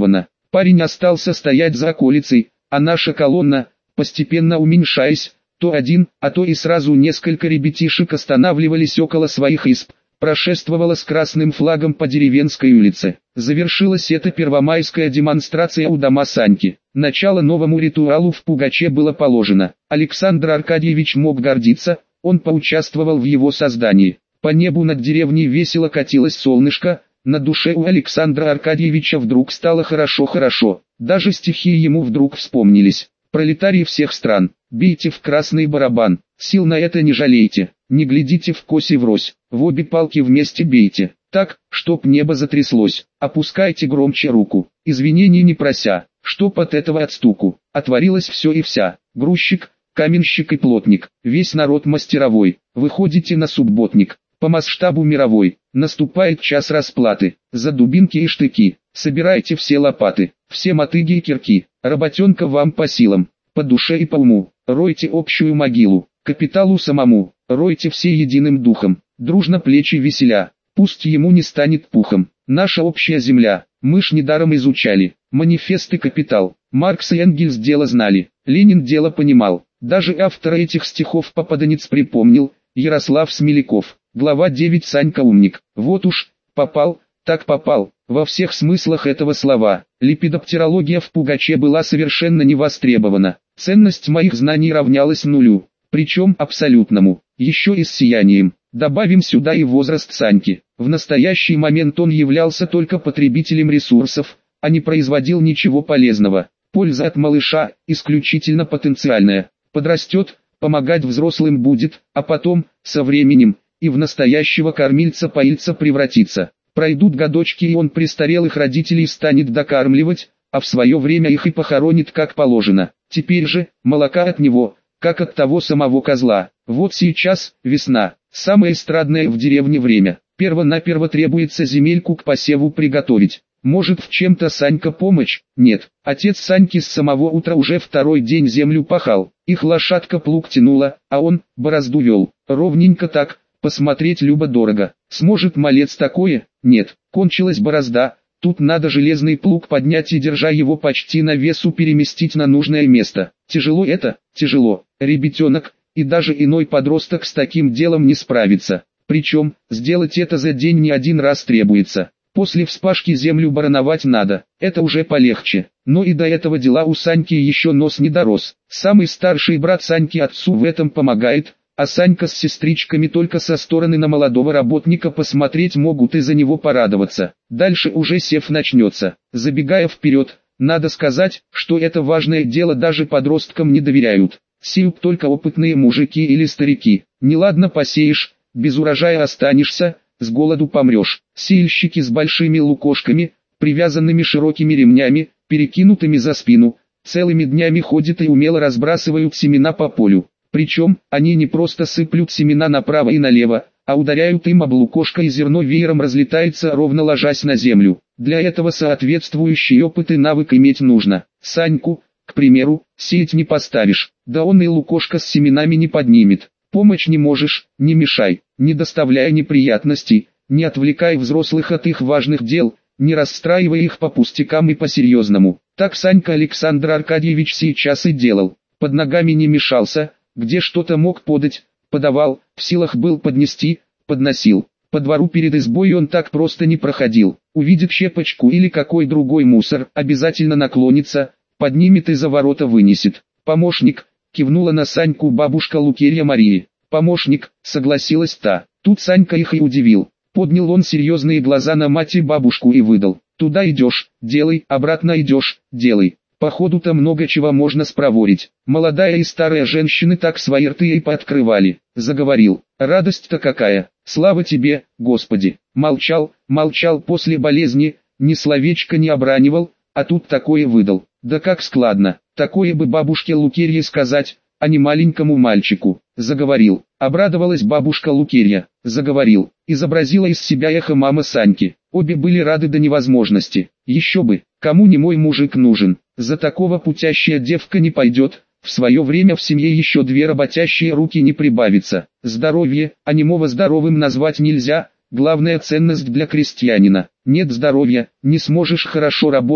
Парень остался стоять за околицей, а наша колонна, постепенно уменьшаясь, то один, а то и сразу несколько ребятишек останавливались около своих изб, прошествовала с красным флагом по деревенской улице. Завершилась эта первомайская демонстрация у дома Саньки. Начало новому ритуалу в Пугаче было положено. Александр Аркадьевич мог гордиться, он поучаствовал в его создании. По небу над деревней весело катилось солнышко, на душе у Александра Аркадьевича вдруг стало хорошо-хорошо, даже стихи ему вдруг вспомнились. Пролетарии всех стран, бейте в красный барабан, сил на это не жалейте, не глядите в коси врозь, в обе палки вместе бейте, так, чтоб небо затряслось, опускайте громче руку, извинений не прося, чтоб от этого отстуку, отворилось все и вся, грузчик, каменщик и плотник, весь народ мастеровой, выходите на субботник, по масштабу мировой, наступает час расплаты, за дубинки и штыки, собирайте все лопаты, все мотыги и кирки, работенка вам по силам, по душе и по уму, ройте общую могилу, капиталу самому, ройте все единым духом, дружно плечи веселя, пусть ему не станет пухом, наша общая земля, мы ж недаром изучали, манифест и капитал, Маркс и Энгельс дело знали, Ленин дело понимал, даже автора этих стихов попаданец припомнил, Ярослав Смеляков, глава девять Санька умник, вот уж, попал, так попал, во всех смыслах этого слова, лепидоптерология в Пугаче была совершенно не востребована, ценность моих знаний равнялась нулю, причем абсолютному, еще и с сиянием. Добавим сюда и возраст Саньки, в настоящий момент он являлся только потребителем ресурсов, а не производил ничего полезного, польза от малыша, исключительно потенциальная, подрастет, помогать взрослым будет, а потом, со временем, и в настоящего кормильца-поильца превратится. Пройдут годочки и он престарелых родителей станет докармливать, а в свое время их и похоронит как положено. Теперь же, молока от него, как от того самого козла. Вот сейчас, весна, самое эстрадное в деревне время. Перво-наперво требуется земельку к посеву приготовить. Может в чем-то Санька помочь? Нет. Отец Саньки с самого утра уже второй день землю пахал. Их лошадка плуг тянула, а он борозду вел. Ровненько так, посмотреть любо-дорого. Сможет малец такое? Нет. Кончилась борозда. Тут надо железный плуг поднять и, держа его почти на весу, переместить на нужное место. Тяжело это? Тяжело. Ребятенок, и даже иной подросток с таким делом не справится. Причем, сделать это за день не один раз требуется. После вспашки землю барановать надо, это уже полегче. Но и до этого дела у Саньки еще нос не дорос. Самый старший брат Саньки отцу в этом помогает, а Санька с сестричками только со стороны на молодого работника посмотреть могут и за него порадоваться. Дальше уже сев начнется. Забегая вперед, надо сказать, что это важное дело даже подросткам не доверяют. Сеют только опытные мужики или старики. Неладно посеешь, без урожая останешься, с голоду помрешь. Сеяльщики с большими лукошками, привязанными широкими ремнями, перекинутыми за спину, целыми днями ходят и умело разбрасывают семена по полю. Причем, они не просто сыплют семена направо и налево, а ударяют им об лукошко, и зерно веером разлетается, ровно ложась на землю. Для этого соответствующий опыт и навык иметь нужно. Саньку, к примеру, сеять не поставишь, да он и лукошко с семенами не поднимет. Помочь не можешь, не мешай, не доставляя неприятностей, не отвлекай взрослых от их важных дел, не расстраивай их по пустякам и по-серьезному. Так Санька Александр Аркадьевич сейчас и делал. Под ногами не мешался, где что-то мог подать, подавал, в силах был поднести, подносил. По двору перед избой он так просто не проходил. Увидит щепочку или какой другой мусор, обязательно наклонится, поднимет и за ворота вынесет. Помощник, кивнула на Саньку бабушка Лукерья Марии. Помощник, согласилась та. Тут Санька их и удивил. Поднял он серьезные глаза на мать и бабушку и выдал: туда идешь, делай, обратно идешь, делай. Походу-то много чего можно спроворить. Молодая и старая женщины так свои рты и пооткрывали. Заговорил: радость-то какая, слава тебе, Господи. Молчал, молчал после болезни, ни словечко не обранивал, а тут такое выдал. Да как складно, такое бы бабушке Лукерье сказать, а не маленькому мальчику. Заговорил. Обрадовалась бабушка Лукерья. Заговорил. Изобразила из себя эхо мама Саньки. Обе были рады до невозможности. Еще бы, кому не мой мужик нужен. За такого путящая девка не пойдет. В свое время в семье еще две работящие руки не прибавится. Здоровье, а немого здоровым назвать нельзя. Главная ценность для крестьянина. Нет здоровья, не сможешь хорошо работать,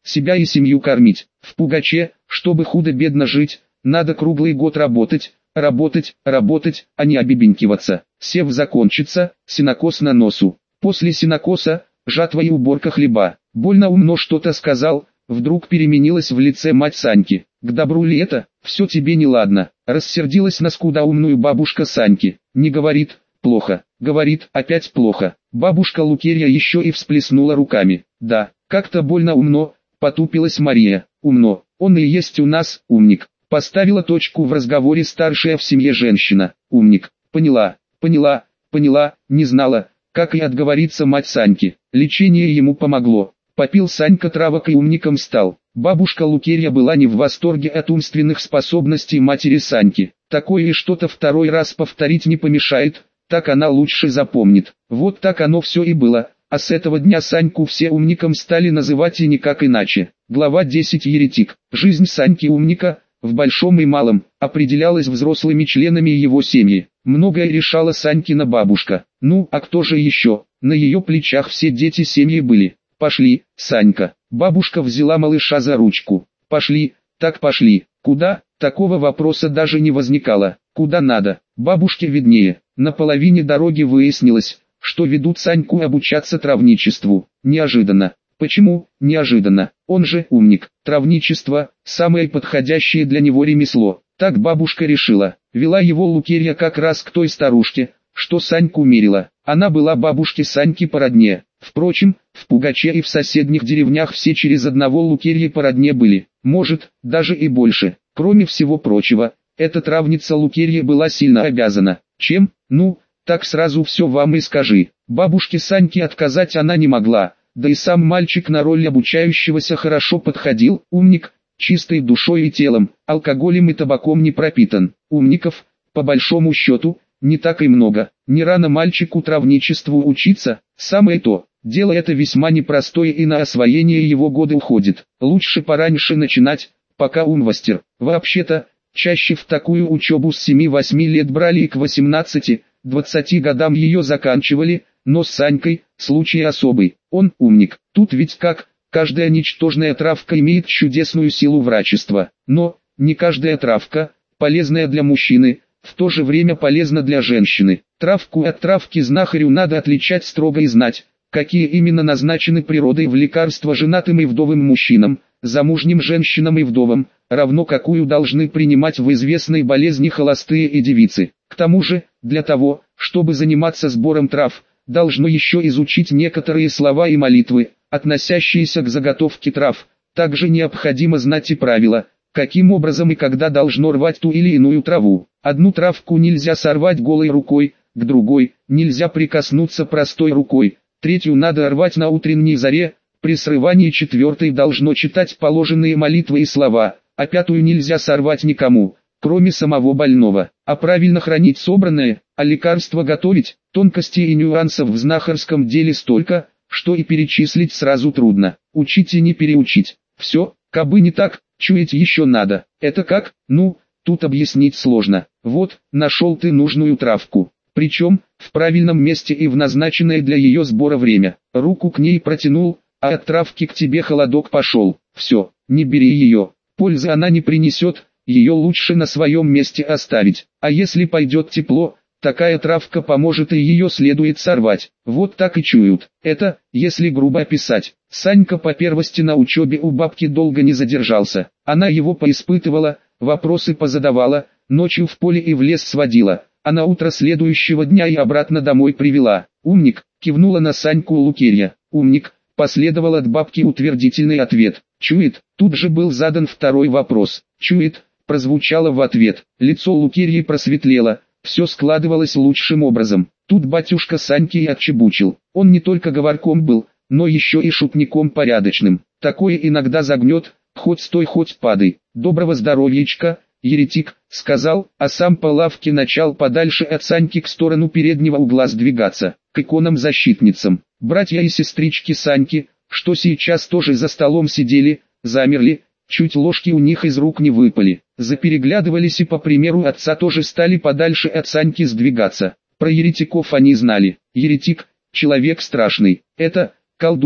себя и семью кормить. В Пугаче, чтобы худо-бедно жить, надо круглый год работать, работать, работать, а не обебенькиваться. Сев закончится, сенокос на носу. После сенокоса, жатва и уборка хлеба. Больно умно что-то сказал, вдруг переменилась в лице мать Саньки. К добру ли это? Все тебе не ладно. Рассердилась на скудоумную бабушка Саньки. Не говорит, плохо. Говорит, опять плохо. Бабушка Лукерья еще и всплеснула руками. Да, как-то больно умно, потупилась Мария. Умно, он и есть у нас умник. Поставила точку в разговоре старшая в семье женщина. Умник. Поняла, поняла, поняла, не знала, как и отговориться мать Саньки. Лечение ему помогло. Попил Санька травок и умником стал. Бабушка Лукерья была не в восторге от умственных способностей матери Саньки. Такое и что-то второй раз повторить не помешает, так она лучше запомнит. Вот так оно все и было, а с этого дня Саньку все умником стали называть и никак иначе. Глава десять. Еретик. Жизнь Саньки умника, в большом и малом, определялась взрослыми членами его семьи. Многое решала Санькина бабушка. Ну, а кто же еще? На ее плечах все дети семьи были. Пошли, Санька. Бабушка взяла малыша за ручку. Пошли, так пошли. Куда? Такого вопроса даже не возникало. Куда надо? Бабушке виднее. На половине дороги выяснилось, что ведут Саньку обучаться травничеству. Неожиданно. Почему? Неожиданно. Он же умник. Травничество – самое подходящее для него ремесло. Так бабушка решила. Вела его Лукерья как раз к той старушке, что Саньку мерила. Она была бабушке Саньки по родне. Впрочем, в Пугаче и в соседних деревнях все через одного Лукерьи по родне были. Может, даже и больше. Кроме всего прочего, эта травница Лукерья была сильно обязана. Чем? Ну, так сразу все вам и скажи. Бабушке Саньке отказать она не могла. Да и сам мальчик на роль обучающегося хорошо подходил. Умник, чистой душой и телом, алкоголем и табаком не пропитан. Умников, по большому счету, не так и много. Не рано мальчику травничеству учиться, самое то. Дело это весьма непростое и на освоение его годы уходит. Лучше пораньше начинать, пока ум востер. Вообще-то, чаще в такую учебу с семи-восьми лет брали и к восемнадцати-двадцати годам ее заканчивали, но с Санькой, случай особый. Он умник. Тут ведь как, каждая ничтожная травка имеет чудесную силу врачества. Но, не каждая травка, полезная для мужчины, в то же время полезна для женщины. Травку от травки знахарю надо отличать строго и знать, какие именно назначены природой в лекарства женатым и вдовым мужчинам, замужним женщинам и вдовам, равно какую должны принимать в известной болезни холостые и девицы. К тому же, для того, чтобы заниматься сбором трав, должно еще изучить некоторые слова и молитвы, относящиеся к заготовке трав. Также необходимо знать и правила, каким образом и когда должно рвать ту или иную траву. Одну травку нельзя сорвать голой рукой, к другой нельзя прикоснуться простой рукой, третью надо рвать на утренней заре, при срывании четвертой должно читать положенные молитвы и слова, а пятую нельзя сорвать никому, кроме самого больного. А правильно хранить собранное, а лекарства готовить, тонкостей и нюансов в знахарском деле столько, что и перечислить сразу трудно. Учить и не переучить. Все, кабы не так, чуять еще надо. Это как? Ну, тут объяснить сложно. Вот, нашел ты нужную травку. Причем, в правильном месте и в назначенное для ее сбора время. Руку к ней протянул, а от травки к тебе холодок пошел. Все, не бери ее. Пользы она не принесет, ее лучше на своем месте оставить. А если пойдет тепло, такая травка поможет и ее следует сорвать. Вот так и чуют. Это, если грубо описать. Санька по первости на учебе у бабки долго не задержался. Она его поиспытывала, вопросы позадавала, ночью в поле и в лес сводила, а на утро следующего дня и обратно домой привела. «Умник», кивнула на Саньку Лукерья. «Умник», последовал от бабки утвердительный ответ. «Чует», тут же был задан второй вопрос. «Чует», прозвучало в ответ. Лицо Лукерьи просветлело, все складывалось лучшим образом. Тут батюшка Саньки и отчебучил. Он не только говорком был, но еще и шутником порядочным. Такое иногда загнет, хоть стой, хоть падай. «Доброго здоровьечка, еретик», сказал, а сам по лавке начал подальше от Саньки к сторону переднего угла сдвигаться, к иконам-защитницам. Братья и сестрички Саньки, что сейчас тоже за столом сидели, замерли, чуть ложки у них из рук не выпали. Запереглядывались и по примеру отца тоже стали подальше от Саньки сдвигаться. Про еретиков они знали. Еретик, человек страшный, это колдун,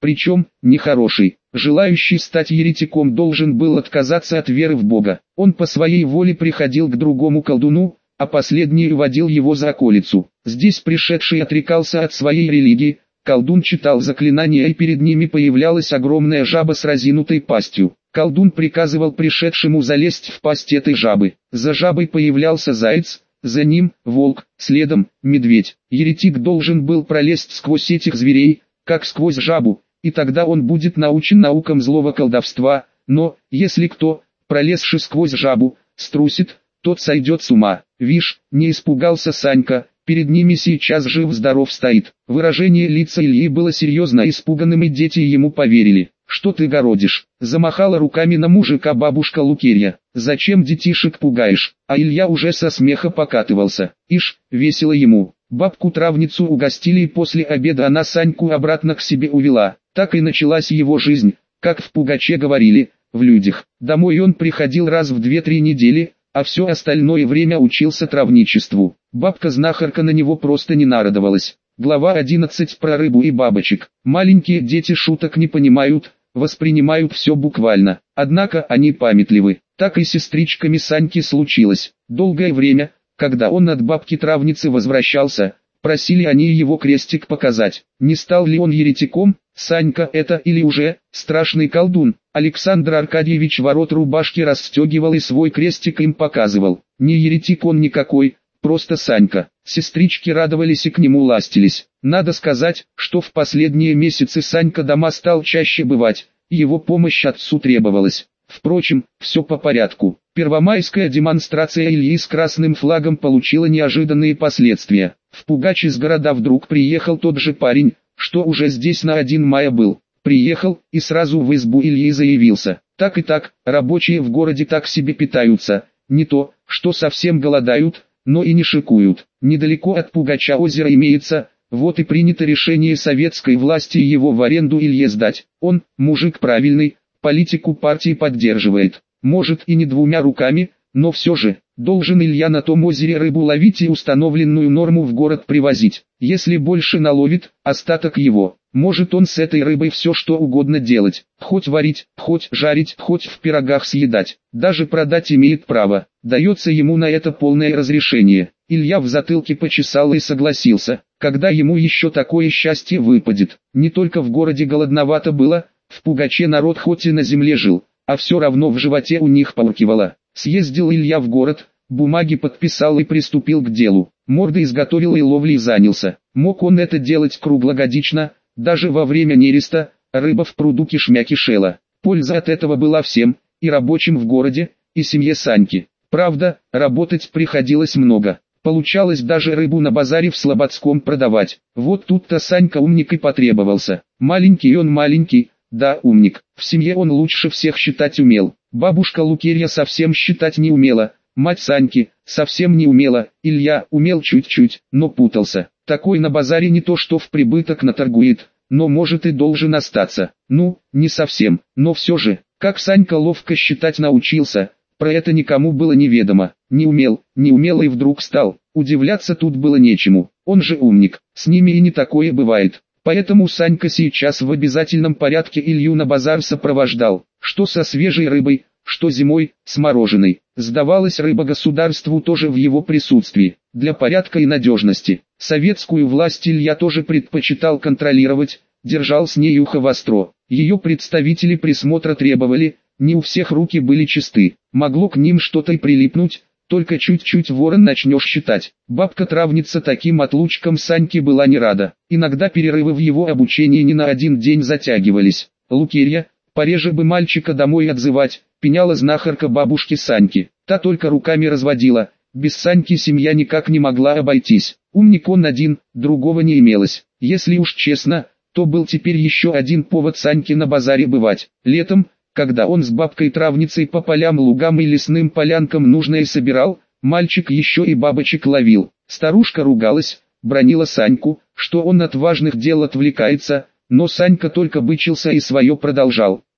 причем нехороший. Желающий стать еретиком должен был отказаться от веры в Бога. Он по своей воле приходил к другому колдуну, а последний уводил его за околицу. Здесь пришедший отрекался от своей религии, колдун читал заклинания, и перед ними появлялась огромная жаба с разинутой пастью. Колдун приказывал пришедшему залезть в пасть этой жабы. За жабой появлялся заяц, за ним волк, следом медведь. Еретик должен был пролезть сквозь этих зверей, как сквозь жабу, и тогда он будет научен наукам злого колдовства, но, если кто, пролезший сквозь жабу, струсит, тот сойдет с ума. Вишь, не испугался Санька, перед ними сейчас жив-здоров стоит. Выражение лица Ильи было серьезно испуганным, и дети ему поверили. «Что ты городишь?» — замахала руками на мужика бабушка Лукерья. «Зачем детишек пугаешь?» А Илья уже со смеха покатывался. Ишь, весело ему. Бабку-травницу угостили, и после обеда она Саньку обратно к себе увела. Так и началась его жизнь, как в Пугаче говорили, в людях. Домой он приходил раз в две-три недели, а все остальное время учился травничеству. Бабка-знахарка на него просто не нарадовалась. Глава одиннадцать про рыбу и бабочек. Маленькие дети шуток не понимают, воспринимают все буквально. Однако они памятливы. Так и с сестричками Саньки случилось. Долгое время, когда он от бабки-травницы возвращался, просили они его крестик показать. Не стал ли он еретиком? Санька это или уже страшный колдун? Александр Аркадьевич ворот рубашки расстегивал и свой крестик им показывал. Не еретик он никакой, просто Санька. Сестрички радовались и к нему ластились. Надо сказать, что в последние месяцы Санька дома стал чаще бывать, и его помощь отцу требовалась. Впрочем, все по порядку. Первомайская демонстрация Ильи с красным флагом получила неожиданные последствия. В Пугач из города вдруг приехал тот же парень, что уже здесь на один мая был. Приехал и сразу в избу Ильи заявился. Так и так, рабочие в городе так себе питаются, не то, что совсем голодают, но и не шикуют. Недалеко от Пугача озеро имеется, вот и принято решение советской власти его в аренду Илье сдать. Он, мужик правильный, политику партии поддерживает. Может и не двумя руками, но все же, должен Илья на том озере рыбу ловить и установленную норму в город привозить. Если больше наловит, остаток его. Может он с этой рыбой все что угодно делать, хоть варить, хоть жарить, хоть в пирогах съедать, даже продать имеет право, дается ему на это полное разрешение. Илья в затылке почесал и согласился, когда ему еще такое счастье выпадет. Не только в городе голодновато было, в Пугаче народ хоть и на земле жил, а все равно в животе у них поркивало. Съездил Илья в город, бумаги подписал и приступил к делу. Морды изготовил и ловлей занялся. Мог он это делать круглогодично, даже во время нереста, рыба в пруду кишмя кишела. Польза от этого была всем, и рабочим в городе, и семье Саньки. Правда, работать приходилось много. Получалось даже рыбу на базаре в Слободском продавать. Вот тут-то Санька умник и потребовался. Маленький он маленький, да умник. В семье он лучше всех считать умел. Бабушка Лукерья совсем считать не умела. Мать Саньки совсем не умела. Илья умел чуть-чуть, но путался. Такой на базаре не то что в прибыток наторгует, но может и должен остаться. Ну, не совсем, но все же, как Санька ловко считать научился, про это никому было неведомо. Не умел, не умел и вдруг стал. Удивляться тут было нечему. Он же умник, с ними и не такое бывает. Поэтому Санька сейчас в обязательном порядке Илью на базар сопровождал. Что со свежей рыбой, что зимой, с мороженой. Сдавалась рыба государству тоже в его присутствии, для порядка и надежности. Советскую власть Илья тоже предпочитал контролировать, держал с ней ухо востро. Ее представители присмотра требовали, не у всех руки были чисты. Могло к ним что-то и прилипнуть, только чуть-чуть ворон начнешь считать. Бабка-травница таким отлучкам Саньки была не рада. Иногда перерывы в его обучении не на один день затягивались. Лукерья, пореже бы мальчика домой отзывать, пеняла знахарка бабушки Саньки. Та только руками разводила, без Саньки семья никак не могла обойтись. Умник он один, другого не имелось. Если уж честно, то был теперь еще один повод Саньки на базаре бывать. Летом, когда он с бабкой-травницей по полям, лугам и лесным полянкам нужное собирал, мальчик еще и бабочек ловил. Старушка ругалась, бранила Саньку, что он от важных дел отвлекается, но Санька только бычился и свое продолжал.